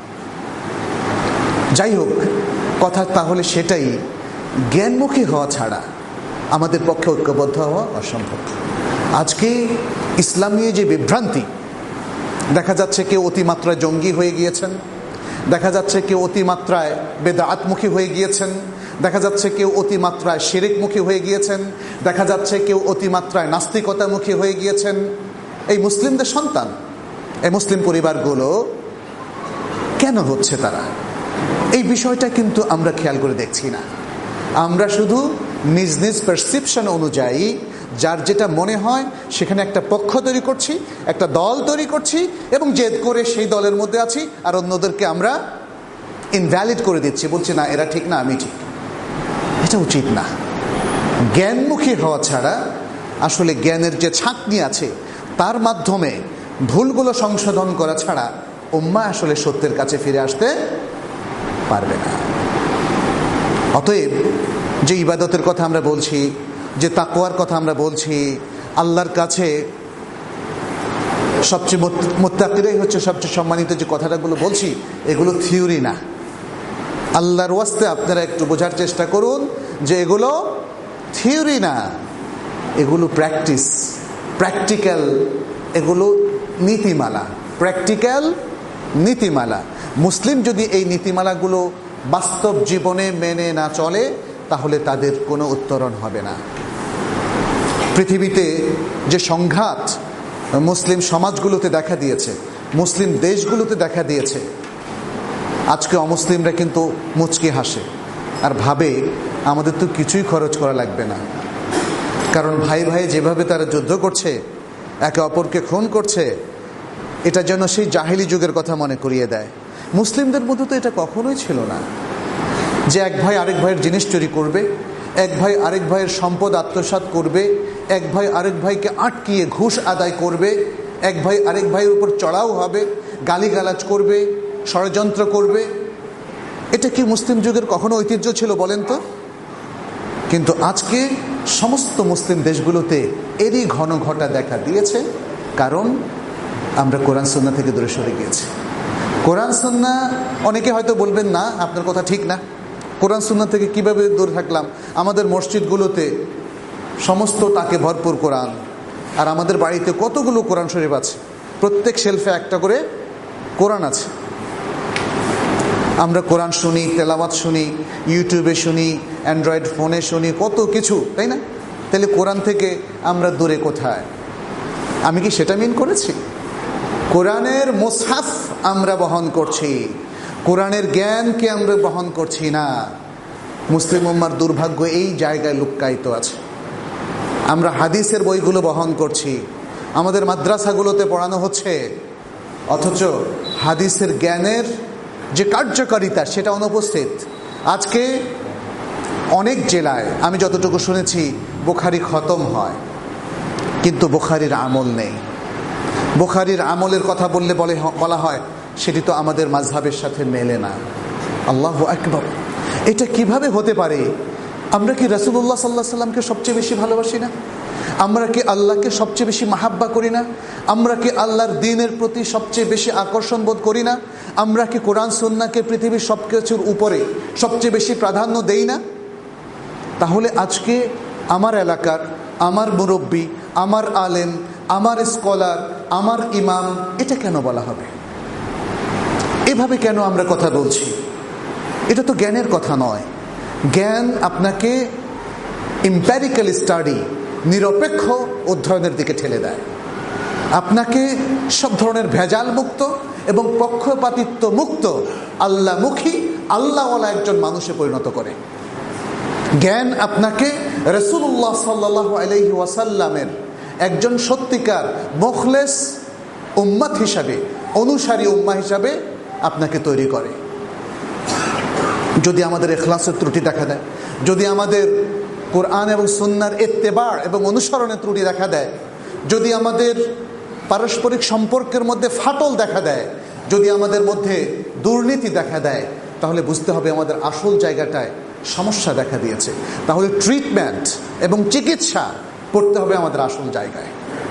যাই হোক, কথা তাহলে সেটাই, জ্ঞানমুখী হওয়া ছাড়া আমাদের পক্ষে ঐক্যবদ্ধ হওয়া অসম্ভব। আজকে ইসলাম নিয়ে যে বিভ্রান্তি, দেখা যাচ্ছে কেউ অতিমাত্রায় জঙ্গি হয়ে গিয়েছেন, দেখা যাচ্ছে কেউ অতিমাত্রায় বেদাতমুখী হয়ে গিয়েছেন, দেখা যাচ্ছে কেউ অতিমাত্রায় শিরকমুখী হয়ে গিয়েছেন, দেখা যাচ্ছে কেউ অতিমাত্রায় নাস্তিকতামুখী হয়ে গিয়েছেন। এই মুসলিমদের সন্তান, এই মুসলিম পরিবারগুলো কেন হচ্ছে তারা? এই বিষয়টা কিন্তু আমরা খেয়াল করে দেখছি না। আমরা শুধু নিজ নিজ পারসেপশন অনুযায়ী যার যেটা মনে হয় সেখানে একটা পক্ষ তৈরি করছি, একটা দল তৈরি করছি এবং জেদ করে সেই দলের মধ্যে আছি, আর অন্যদেরকে আমরা ইনভ্যালিড করে দিচ্ছি, বলছি না এরা ঠিক না আমি ঠিক। এটা উচিত না। জ্ঞানমুখী হওয়া ছাড়া, আসলে জ্ঞানের যে ছাঁকনি আছে তার মাধ্যমে ভুলগুলো সংশোধন করা ছাড়া উম্মাহ আসলে সত্যের কাছে ফিরে আসতে পারবে না। অতএব যে ইবাদতের কথা আমরা বলছি, যে তাকওয়ার কথা আমরা বলছি, আল্লাহর কাছে সবচেয়ে মুত্তাকিরাই হচ্ছে সবচেয়ে সম্মানিত, যে কথাটাগুলো বলছি এগুলো থিওরি না। আল্লাহর ওয়াস্তে আপনারা একটু বোঝার চেষ্টা করুন যে এগুলো থিওরি না, এগুলো প্র্যাকটিস, প্র্যাকটিক্যাল, এগুলো নীতিমালা, প্র্যাকটিক্যাল নীতিমালা। মুসলিম যদি এই নীতিমালাগুলো বাস্তব জীবনে মেনে না চলে, তাহলে তাদের কোনো উত্তরণ হবে না। পৃথিবীতে যে সংঘাত মুসলিম সমাজগুলোতে দেখা দিয়েছে, মুসলিম দেশগুলোতে দেখা দিয়েছে, আজকে অমুসলিমরা কিন্তু মুচকি হাসে। আর ভাবে আমাদের তো কিছুই খরচ করা লাগবে না, কারণ ভাই ভাই যেভাবে তারা যুদ্ধ করছে, একে অপরকে খুন করছে, এটা যেন সেই জাহিলি যুগের কথা মনে করিয়ে দেয়। মুসলিমদের মধ্যে তো এটা কখনোই ছিল না যে এক ভাই আরেক ভাইয়ের জিনিস চুরি করবে, এক ভাই আরেক ভাইয়ের সম্পদ আত্মসাৎ করবে, এক ভাই আরেক ভাইকে আটকিয়ে ঘুষ আদায় করবে, এক ভাই আরেক ভাইয়ের উপর চড়াও হবে, গালিগালাজ করবে, ষড়যন্ত্র করবে। এটা কি মুসলিম যুগের কখনো ঐতিহ্য ছিল বলেন তো? কিন্তু আজকে সমস্ত মুসলিম দেশগুলোতে এরই ঘন ঘটা দেখা দিয়েছে, কারণ আমরা কোরআন সুন্নাহ থেকে দূরে সরে গিয়েছি। কোরআন সুন্নাহ, অনেকে হয়তো বলবেন না আপনার কথা ঠিক না, কোরআন সুন্নাহ থেকে কিভাবে দূরে থাকলাম? আমাদের মসজিদগুলোতে সমস্ত তাকে ভরপুর কোরআন, আর আমাদের বাড়িতে কতগুলো কোরআন শরীফ আছে, প্রত্যেক শেলফে একটা করে কোরআন আছে। আমরা কোরআন শুনি, তেলাওয়াত শুনি, ইউটিউবে শুনি, অ্যান্ড্রয়েড ফোনে শুনি, কত কিছু, তাই না? তাহলে কোরআন থেকে আমরা দূরে কোথায়? আমি কি সেটা মিন করেছি? কোরআনের মুসহাফ আমরা বহন করছি, কোরআনের জ্ঞানকে আমরা বহন করছি না। মুসলিম উম্মার দুর্ভাগ্য এই জায়গায় লুক্কায়িত আছে। আমরা হাদিসের বইগুলো বহন করছি, আমাদের মাদ্রাসাগুলোতে পড়ানো হচ্ছে, অথচ হাদিসের জ্ঞানের যে কার্যকারিতা সেটা অনুপস্থিত। আজকে অনেক জেলায় আমি যতটুকু শুনেছি বুখারী খতম হয়, কিন্তু বুখারীর আমল নেই। বুখারীর আমলের কথা বললে বলে বলা হয় সেটি তো আমাদের মাযহাবের সাথে মেলে না। আল্লাহু আকবার! এটা কিভাবে হতে পারে? আমরা কি রাসূলুল্লাহ সাল্লাল্লাহু আলাইহি সাল্লামকে সবচেয়ে বেশি ভালোবাসি না? আমরা কি আল্লাহকে সবচেয়ে বেশি মাহাব্বা করি না? আমরা কি আল্লাহর দ্বীনের প্রতি সবচেয়ে বেশি আকর্ষণ বোধ করি না? আমরা কি কোরআন সুন্নাহকে পৃথিবীর সব কিছুর উপরে সবচেয়ে বেশি প্রাধান্য দেই না? তাহলে আজকে আমার এলাকার, আমার মুরব্বী, আমার আলেম, আমার স্কলার, আমার ইমাম, এটা কেন বলা হবে? এভাবে কেন আমরা কথা বলছি? এটা তো জ্ঞানের কথা নয়। জ্ঞান আপনাকে এম্পিরিক্যাল স্টাডি, নিরপেক্ষ অধ্যয়নের দিকে ঠেলে দেয়, আপনাকে সব ধরনের ভেজাল মুক্ত এবং পক্ষপাতিত্ব মুক্ত আল্লাহমুখী, আল্লাহওয়ালা একজন মানুষে পরিণত করে। জ্ঞান আপনাকে রাসূলুল্লাহ সাল্লাল্লাহু আলাইহি ওয়াসাল্লামের একজন সত্যিকার মুখলেস উম্মত হিসাবে, অনুসারী উম্মাহ হিসাবে আপনাকে তৈরি করে। যদি আমাদের ইখলাসের ত্রুটি দেখা দেয়, যদি আমাদের কোরআন এবং সুন্নাহর ইত্তেবা এবং অনুসরণের ত্রুটি দেখা দেয়, যদি আমাদের পারস্পরিক সম্পর্কের মধ্যে ফাটল দেখা দেয়, যদি আমাদের মধ্যে দুর্নীতি দেখা দেয়, তাহলে বুঝতে হবে আমাদের আসল জায়গাটায় সমস্যা দেখা দিয়েছে। তাহলে ট্রিটমেন্ট এবং চিকিৎসা করতে হবে আমাদের আসল জায়গায়।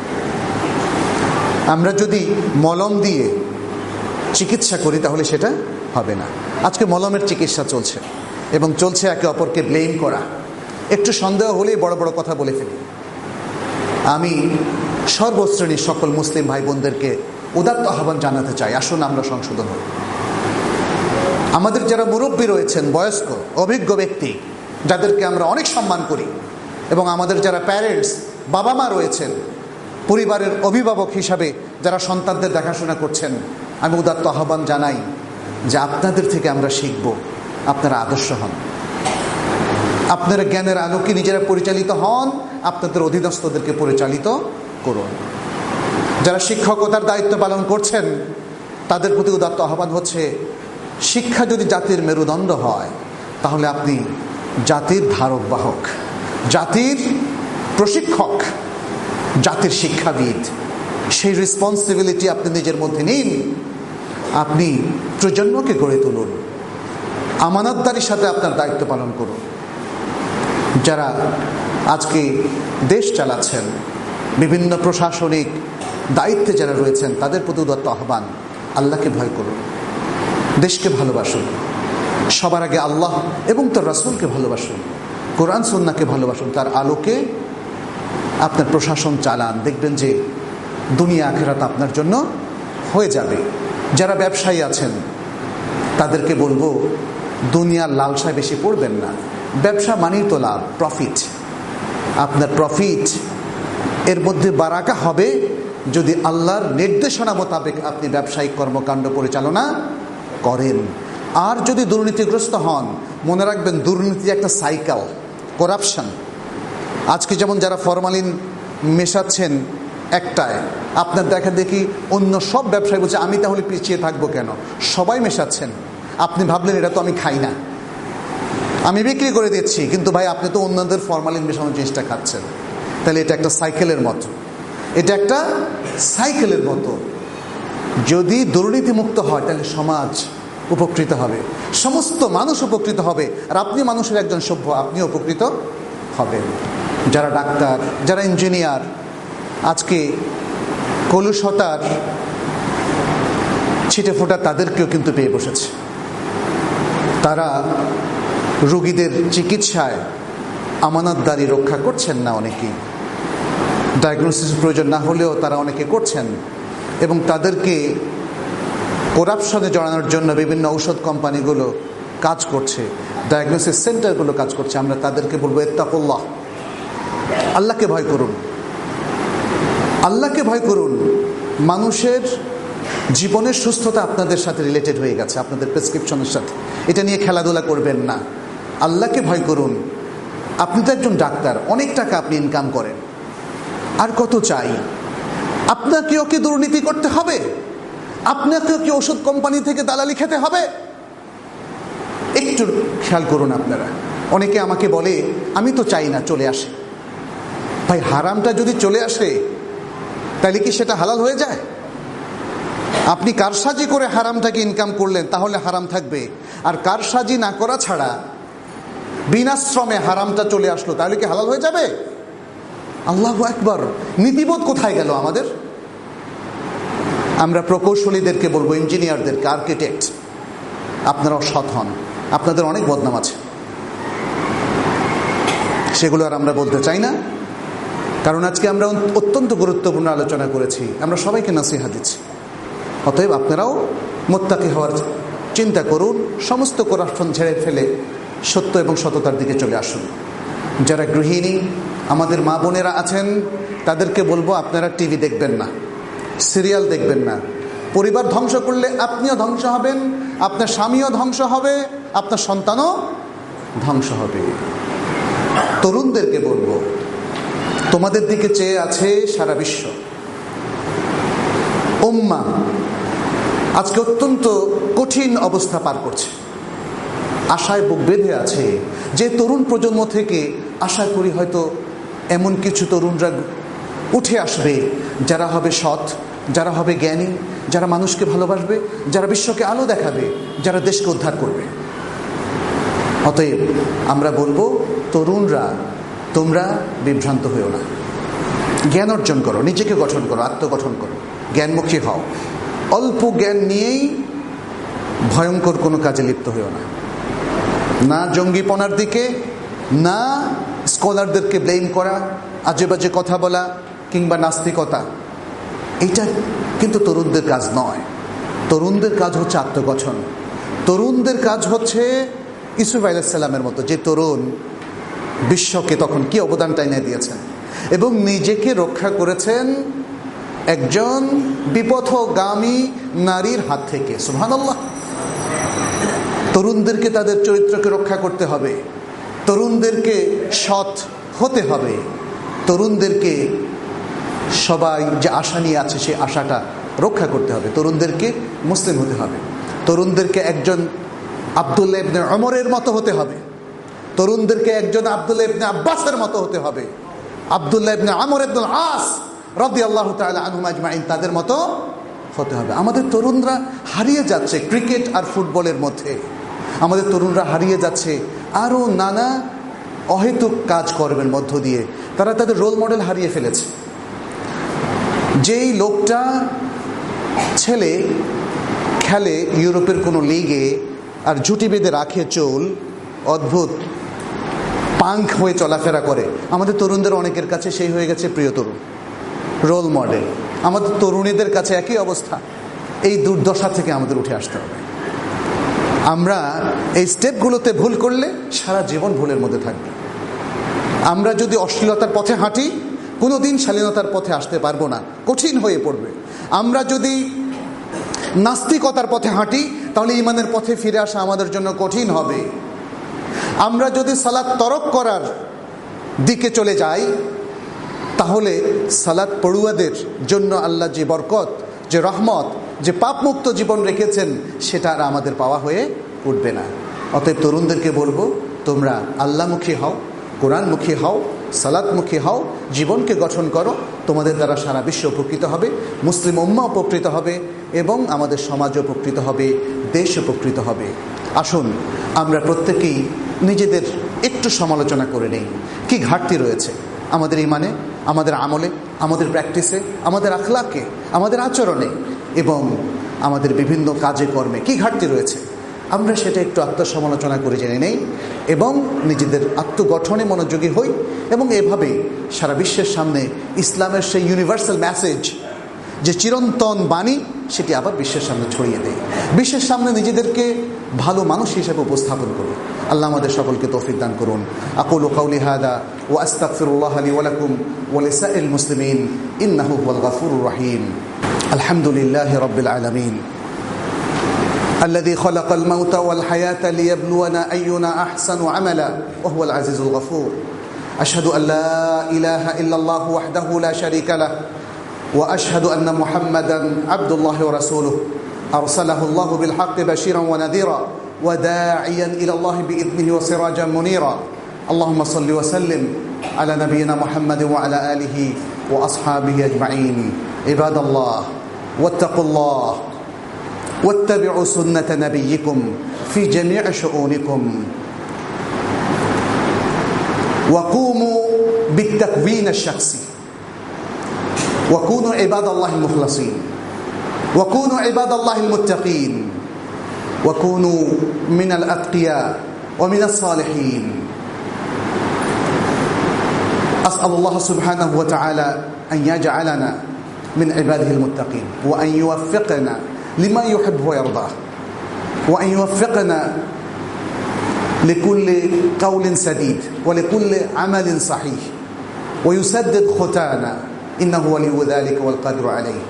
আমরা যদি মলম দিয়ে চিকিৎসা করি তাহলে সেটা হবে না। আজকে মলমের চিকিৎসা চলছে এবং চলছে একে অপরকে ব্লেম করা। একটু সন্দেহ হলেই বড় বড় কথা বলে ফেলি। আমি সর্বশ্রেণীর সকল মুসলিম ভাই বোনদেরকে উদাত্ত আহ্বান জানাতে চাই, আসুন আমরা সংশোধন হই। আমাদের যারা মুরব্বী রয়েছেন, বয়স্ক অভিজ্ঞ ব্যক্তি, যাদেরকে আমরা অনেক সম্মান করি, এবং আমাদের যারা প্যারেন্টস, বাবা মা রয়েছেন, পরিবারের অভিভাবক হিসাবে যারা সন্তানদের দেখাশোনা করছেন, আমি উদাত্ত আহ্বান জানাই যে আপনাদের থেকে আমরা শিখব। আপনারা আদর্শ হন, আপনারা জ্ঞানের আলোকে নিজেরা পরিচালিত হন, আপনাদের অধীনস্থদেরকে পরিচালিত করুন। যারা শিক্ষকতার দায়িত্ব পালন করছেন তাদের প্রতি উদাত্ত আহ্বান হচ্ছে, শিক্ষা যদি জাতির মেরুদণ্ড হয় তাহলে আপনি জাতির ধারক বাহক, জাতির প্রশিক্ষক, জাতির শিক্ষাবিদ। সেই রেসপন্সিবিলিটি আপনি নিজের মধ্যে নিন। আপনি প্রজন্মকে গড়ে তুলুন, আমানতদারির সাথে আপনার দায়িত্ব পালন করুন। যারা আজকে দেশ চালাচ্ছেন, বিভিন্ন প্রশাসনিক দায়িত্বে যারা রয়েছেন, তাদের প্রতি উদাত্ত আহ্বান, আল্লাহকে ভয় করুন, দেশকে ভালোবাসুন, সবার আগে আল্লাহ এবং তার রাসূলকে ভালোবাসুন, কোরআন সুন্নাহকে ভালোবাসুন, তার আলোকে আপনার প্রশাসন চালান। দেখবেন যে দুনিয়া আখিরাত আপনার জন্য হয়ে যাবে। যারা ব্যবসায়ী আছেন তাদেরকে বলবো, দুনিয়ার লালসায় বেশি পড়বেন না। ব্যবসা মানেই তো লাভ, প্রফিট। আপনার প্রফিট এর মধ্যে বারাকা হবে যদি আল্লাহর নির্দেশনা মোতাবেক আপনি ব্যবসায়িক কর্মকাণ্ড পরিচালনা করেন। আর যদি দুর্নীতিগ্রস্ত হন, মনে রাখবেন, দুর্নীতি একটা সাইকেল, করাপশন। আজকে যেমন যারা ফরমালিন মেশাচ্ছেন একটায়, আপনার দেখা দেখি অন্য সব ব্যবসায়ী বলছে আমি তাহলে পিছিয়ে থাকবো কেন, সবাই মেশাচ্ছেন। আপনি ভাবলেন এটা তো আমি খাই না, আমি বিক্রি করে দিচ্ছি, কিন্তু ভাই আপনি তো অন্যদের ফরমালিন মেশানোর জিনিসটা খাচ্ছেন। তাহলে এটা একটা সাইকেলের মতো, এটা একটা সাইকেলের মতো। যদি দুর্নীতিমুক্ত হয় তাহলে সমাজ উপকৃত হবে, সমস্ত মানুষ উপকৃত হবে, আর আপনি মানুষের একজন সভ্য, আপনি উপকৃত হবেন। যারা ডাক্তার, যারা ইঞ্জিনিয়ার, আজকে কলুষতার ছিটে ফোটা তাদেরকেও কিন্তু পেয়ে বসেছে। তারা রোগীদের চিকিৎসায় আমানতদারি রক্ষা করছেন না, অনেকেই ডায়াগনোসিস প্রয়োজন না হলেও তারা অনেকে করছেন, এবং তাদেরকে করাপশনে জড়ানোর জন্য বিভিন্ন ঔষধ কোম্পানিগুলো কাজ করছে, ডায়াগনোসিস সেন্টারগুলো কাজ করছে। আমরা তাদেরকে বলবো ইত্তাকুল্লাহ, আল্লাহকে ভয় করুন, আল্লাহকে ভয় করুন। মানুষের জীবনের সুস্থতা আপনাদের সাথে রিলেটেড হয়ে গেছে, আপনাদের প্রেসক্রিপশনের সাথে। এটা নিয়ে খেলাধুলা করবেন না, আল্লাহকে ভয় করুন। আপনি তো একজন ডাক্তার, অনেক টাকা আপনি ইনকাম করেন, আর কত চাই? আপনাকেও কি দুর্নীতি করতে হবে? আপনাকেও কি ওষুধ কোম্পানি থেকে দালালি খেতে হবে? একটু খেয়াল করুন আপনারা। অনেকে আমাকে বলে আমি তো চাই না, চলে আসে। ভাই হারামটা যদি চলে আসে তাহলে কি সেটা হালাল হয়ে যায়? আপনি কারসাজি করে হারামটাকে ইনকাম করলেন, তাহলে হারাম থাকবে। আর কারসাজি না করা ছাড়া বিনাশ্রমে হারামটা চলে আসলো, তাহলে কি হালাল হয়ে যাবে? আল্লাহু আকবার! নীতিবোধ কোথায় গেল আমাদের? আমরা প্রকৌশলীদেরকে বলবো, ইঞ্জিনিয়ারদেরকে, আর্কিটেক্ট, আপনারাও সৎ হন, আপনাদের অনেক বদনাম আছে, সেগুলো আর আমরা বলতে চাই না। কারণ আজকে আমরা অত্যন্ত গুরুত্বপূর্ণ আলোচনা করেছি, আমরা সবাইকে নসিহত দিচ্ছি। অতএব আপনারাও মুত্তাকি হওয়ার চিন্তা করুন, সমস্ত করাপশন ছেড়ে ফেলে সত্য এবং সততার দিকে চলে আসুন। যারা গৃহিণী, আমাদের মা বোনেরা আছেন, তাদেরকে বলবো আপনারা টিভি দেখবেন না, সিরিয়াল দেখবেন না। পরিবার ধ্বংস করলে আপনিও ধ্বংস হবেন, আপনার স্বামীও ধ্বংস হবে, আপনার সন্তানও ধ্বংস হবে। তরুণদেরকে বলবো, তোমাদের দিকে চেয়ে আছে সারা বিশ্ব। উম্মাহ আজকে অত্যন্ত কঠিন অবস্থা পার করছে, আশায় বুক বেঁধে আছে। যে তরুণ প্রজন্ম থেকে আশা করি হয়তো এমন কিছু তরুণরা উঠে আসবে যারা হবে সৎ, যারা হবে জ্ঞানী, যারা মানুষকে ভালোবাসবে, যারা বিশ্বকে আলো দেখাবে, যারা দেশকে উদ্ধার করবে। অতএব আমরা বলবো, তরুণরা তোমরা বিভ্রান্ত হয়েও না, জ্ঞান অর্জন করো, নিজেকে গঠন করো, আত্মগঠন করো, জ্ঞানমুখী হও। অল্প জ্ঞান নিয়েই ভয়ঙ্কর কোনো কাজে লিপ্ত হয়েও না, না জঙ্গিপনার দিকে, না স্কলারদেরকে ব্লেম করা, আজে বাজে কথা বলা কিংবা নাস্তিকতা। এটা কিন্তু তরুণদের কাজ নয়। তরুণদের কাজ হচ্ছে আত্মগঠন। তরুণদের কাজ হচ্ছে ইউসুফ আলাইহিস সালামের মতো, যে তরুণ বিশ্বকে তখন কি অবদানটা এনে দিয়েছেন এবং নিজেকে রক্ষা করেছেন একজন বিপথগামী নারীর হাত থেকে। সুবহানাল্লাহ! তরুণদেরকে তাদের চরিত্রকে রক্ষা করতে হবে, তরুণদেরকে সৎ হতে হবে, তরুণদেরকে সবাই যে আশা নিয়ে আছে সেই আশাটা রক্ষা করতে হবে, তরুণদেরকে মুসলিম হতে হবে, তরুণদেরকে একজন আব্দুল্লাহ ইবনে ওমরের মতো হতে হবে, তরুণদেরকে একজন আব্দুল্লাহ ইবনে আব্বাসের মতো হতে হবে, আব্দুল্লাহ ইবনে আমর ইবনে আস রাদিয়াল্লাহু তাআলা আনহুম আজমাইন তাদের মতো হতে হবে। আমাদের তরুণরা হারিয়ে যাচ্ছে ক্রিকেট আর ফুটবলের মধ্যে, আমাদের তরুণরা হারিয়ে যাচ্ছে আরও নানা অহেতুক কাজ কর্মের মধ্য দিয়ে। তারা তাদের রোল মডেল হারিয়ে ফেলেছে। যেই লোকটা ছেলে খেলে ইউরোপের কোনো লিগে আর ঝুটি বেঁধে রাখে চুল, অদ্ভুত পাঙ্ক হয়ে চলাফেরা করে, আমাদের তরুণদের অনেকের কাছে সেই হয়ে গেছে প্রিয় তরুণ, রোল মডেল। আমাদের তরুণীদের কাছে একই অবস্থা। এই দুর্দশা থেকে আমাদের উঠে আসতে হবে। আমরা এই স্টেপগুলোতে ভুল করলে সারা জীবন ভুলের মধ্যে থাকবে। আমরা যদি অশ্লীলতার পথে হাঁটি, কোনো দিন শালীনতার পথে আসতে পারবো না, কঠিন হয়ে পড়বে। আমরা যদি নাস্তিকতার পথে হাঁটি, তাহলে ঈমানের পথে ফিরে আসা আমাদের জন্য কঠিন হবে। আমরা যদি সালাত তরক করার দিকে চলে যাই, তাহলে সালাত পড়ুয়াদের জন্য আল্লাহ যে বরকত, যে রহমত, যে পাপমুক্ত জীবন রেখেছেন, সেটা আর আমাদের পাওয়া হয়ে উঠবে না। অতএব তরুণদেরকে বলবো, তোমরা আল্লাহমুখী হও, কোরআনমুখী হও, সালাতমুখী হও, জীবনকে গঠন করো। তোমাদের দ্বারা সারা বিশ্ব উপকৃত হবে, মুসলিম উম্মাহ উপকৃত হবে এবং আমাদের সমাজ উপকৃত হবে, দেশ উপকৃত হবে। আসুন আমরা প্রত্যেকেই নিজেদের একটু সমালোচনা করে নেই। কি ঘাটতি রয়েছে আমাদের ইমানে, আমাদের আমলে, আমাদের প্র্যাকটিসে, আমাদের আখলাকে, আমাদের আচরণে এবং আমাদের বিভিন্ন কাজে কর্মে কি ঘাটতি রয়েছে, আমরা সেটা একটু আত্মসমালোচনা করে জেনে নেই এবং নিজেদের আত্মগঠনে মনোযোগী হই এবং এভাবে সারা বিশ্বের সামনে ইসলামের সেই ইউনিভার্সাল মেসেজ, যে চিরন্তন বাণী, সেটি আবার বিশ্বের সামনে ছড়িয়ে দেয়। বিশ্বের সামনে নিজেদেরকে ভালো মানুষ হিসেবে উপস্থাপন করুন। আল্লাহ আমাদের সকলকে তৌফিক দান করুন। আকুলু কাউলি হাদা ওয়া আস্তাগফিরুল্লাহ লি ওয়া লাকুম ওয়া লিসাইরিল মুসলিমিন ইন্নাহু হুয়াল গফুরুর রহিম। আলহামদুলিল্লাহি রাব্বিল আলামিন الذي خلق الموت والحياة ليبلونا أينا أحسن عملا وهو العزيز الغفور. أشهد أن لا إله إلا الله وحده لا شريك له وأشهد أن محمدا عبد الله ورسوله أرسله الله بالحق بشيرا ونذيرا وداعيا إلى الله بإذنه وسراجا منيرا. اللهم صل وسلم على نبينا محمد وعلى آله وأصحابه أجمعين. عباد الله واتقوا الله واتبعوا سنة نبيكم في جميع شؤونكم وقوموا بالتكوين الشخصي وكونوا عباد الله المخلصين وكونوا عباد الله المتقين وكونوا من الأتقياء ومن الصالحين. أسأل الله سبحانه وتعالى أن يجعلنا من عباده المتقين وأن يوفقنا لما يحب ويرضاه وأن يوفقنا لكل قول سديد ولكل عمل صحيح ويسدد خطانا إنه ولي ذلك والقادر عليه.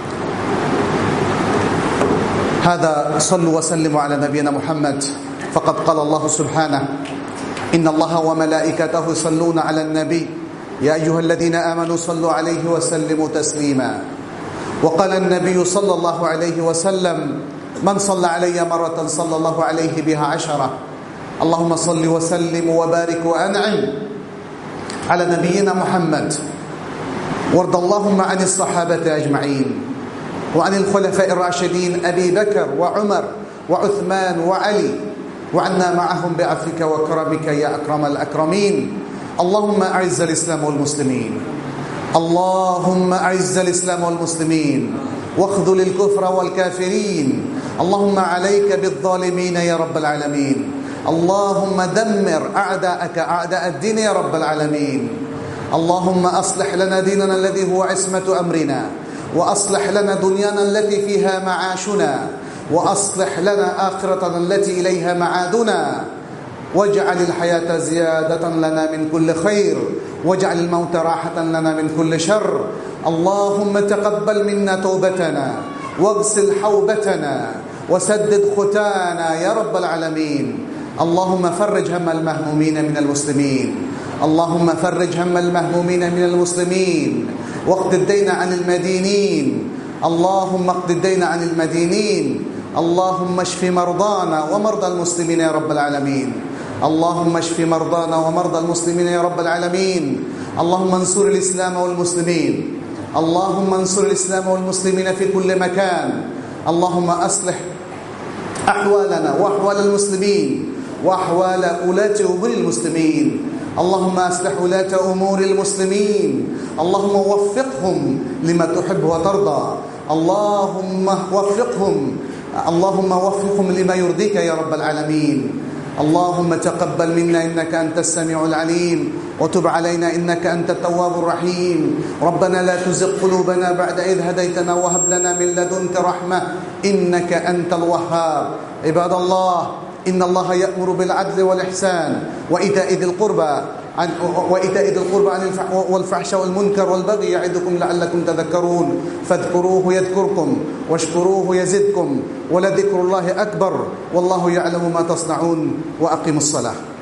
هذا صلوا وسلموا على نبينا محمد فقد قال الله سبحانه إن الله وملائكته يصلون على النبي يا أيها الذين آمنوا صلوا عليه وسلموا تسليما. وقال النبي صلى الله عليه وسلم من صلى علي مرة صلى الله عليه بها عشرة. اللهم صل وسلم وبارك وأنعم على نبينا محمد وارض اللهم عن الصحابة أجمعين وعن الخلفاء الراشدين أبي بكر وعمر وعثمان وعلي وعنا معهم بعفوك وكرمك يا أكرم الأكرمين. اللهم أعز الإسلام والمسلمين اللهم أعز الإسلام والمسلمين واخذل الكفر والكافرين. اللهم عليك بالظالمين يا رب العالمين. اللهم دمر أعداءك أعداء الدين يا رب العالمين. اللهم أصلح لنا ديننا الذي هو عصمة أمرنا وأصلح لنا دنيانا التي فيها معاشنا وأصلح لنا آخرتنا التي إليها معادنا واجعل الحياة زيادة لنا من كل خير واجعل الموت راحة لنا من كل شر. اللهم تقبل منا توبتنا واغسل حوبتنا وسدد ختانا يا رب العالمين. اللهم فرج هم المهمومين من المسلمين اللهم فرج هم المهمومين من المسلمين واقض الدين عن المدينين اللهم اقض الدين عن المدينين. اللهم اشف مرضانا ومرضى المسلمين يا رب العالمين. اللهم اشف مرضانا ومرضى المسلمين يا رب العالمين. اللهم انصر الإسلام والمسلمين اللهم انصر الإسلام والمسلمين في كل مكان. اللهم أصلح أحوالنا وأحوال المسلمين وأحوال ولاة أمور المسلمين. اللهم أصلح ولاة أمور المسلمين اللهم وفقهم لما تحب وترضى. اللهم وفقهم اللهم وفقهم لما يرضيك يا رب العالمين. اللهم تقبل منا إنك أنت السميع العليم وتب علينا إنك أنت التواب الرحيم. ربنا لا تزغ قلوبنا بعد إذ هديتنا وهب لنا من لدنك رحمة إنك أنت الوهاب. عباد الله إن الله يأمر بالعدل والإحسان وإيتاء ذي القربى عن وإيتاء ذي القربى عن والفحشاء والمنكر والبغي يعظكم لعلكم تذكرون. فاذكروه يذكركم واشكروه يزدكم ولذكر الله أكبر والله يعلم ما تصنعون. وأقيموا الصلاة.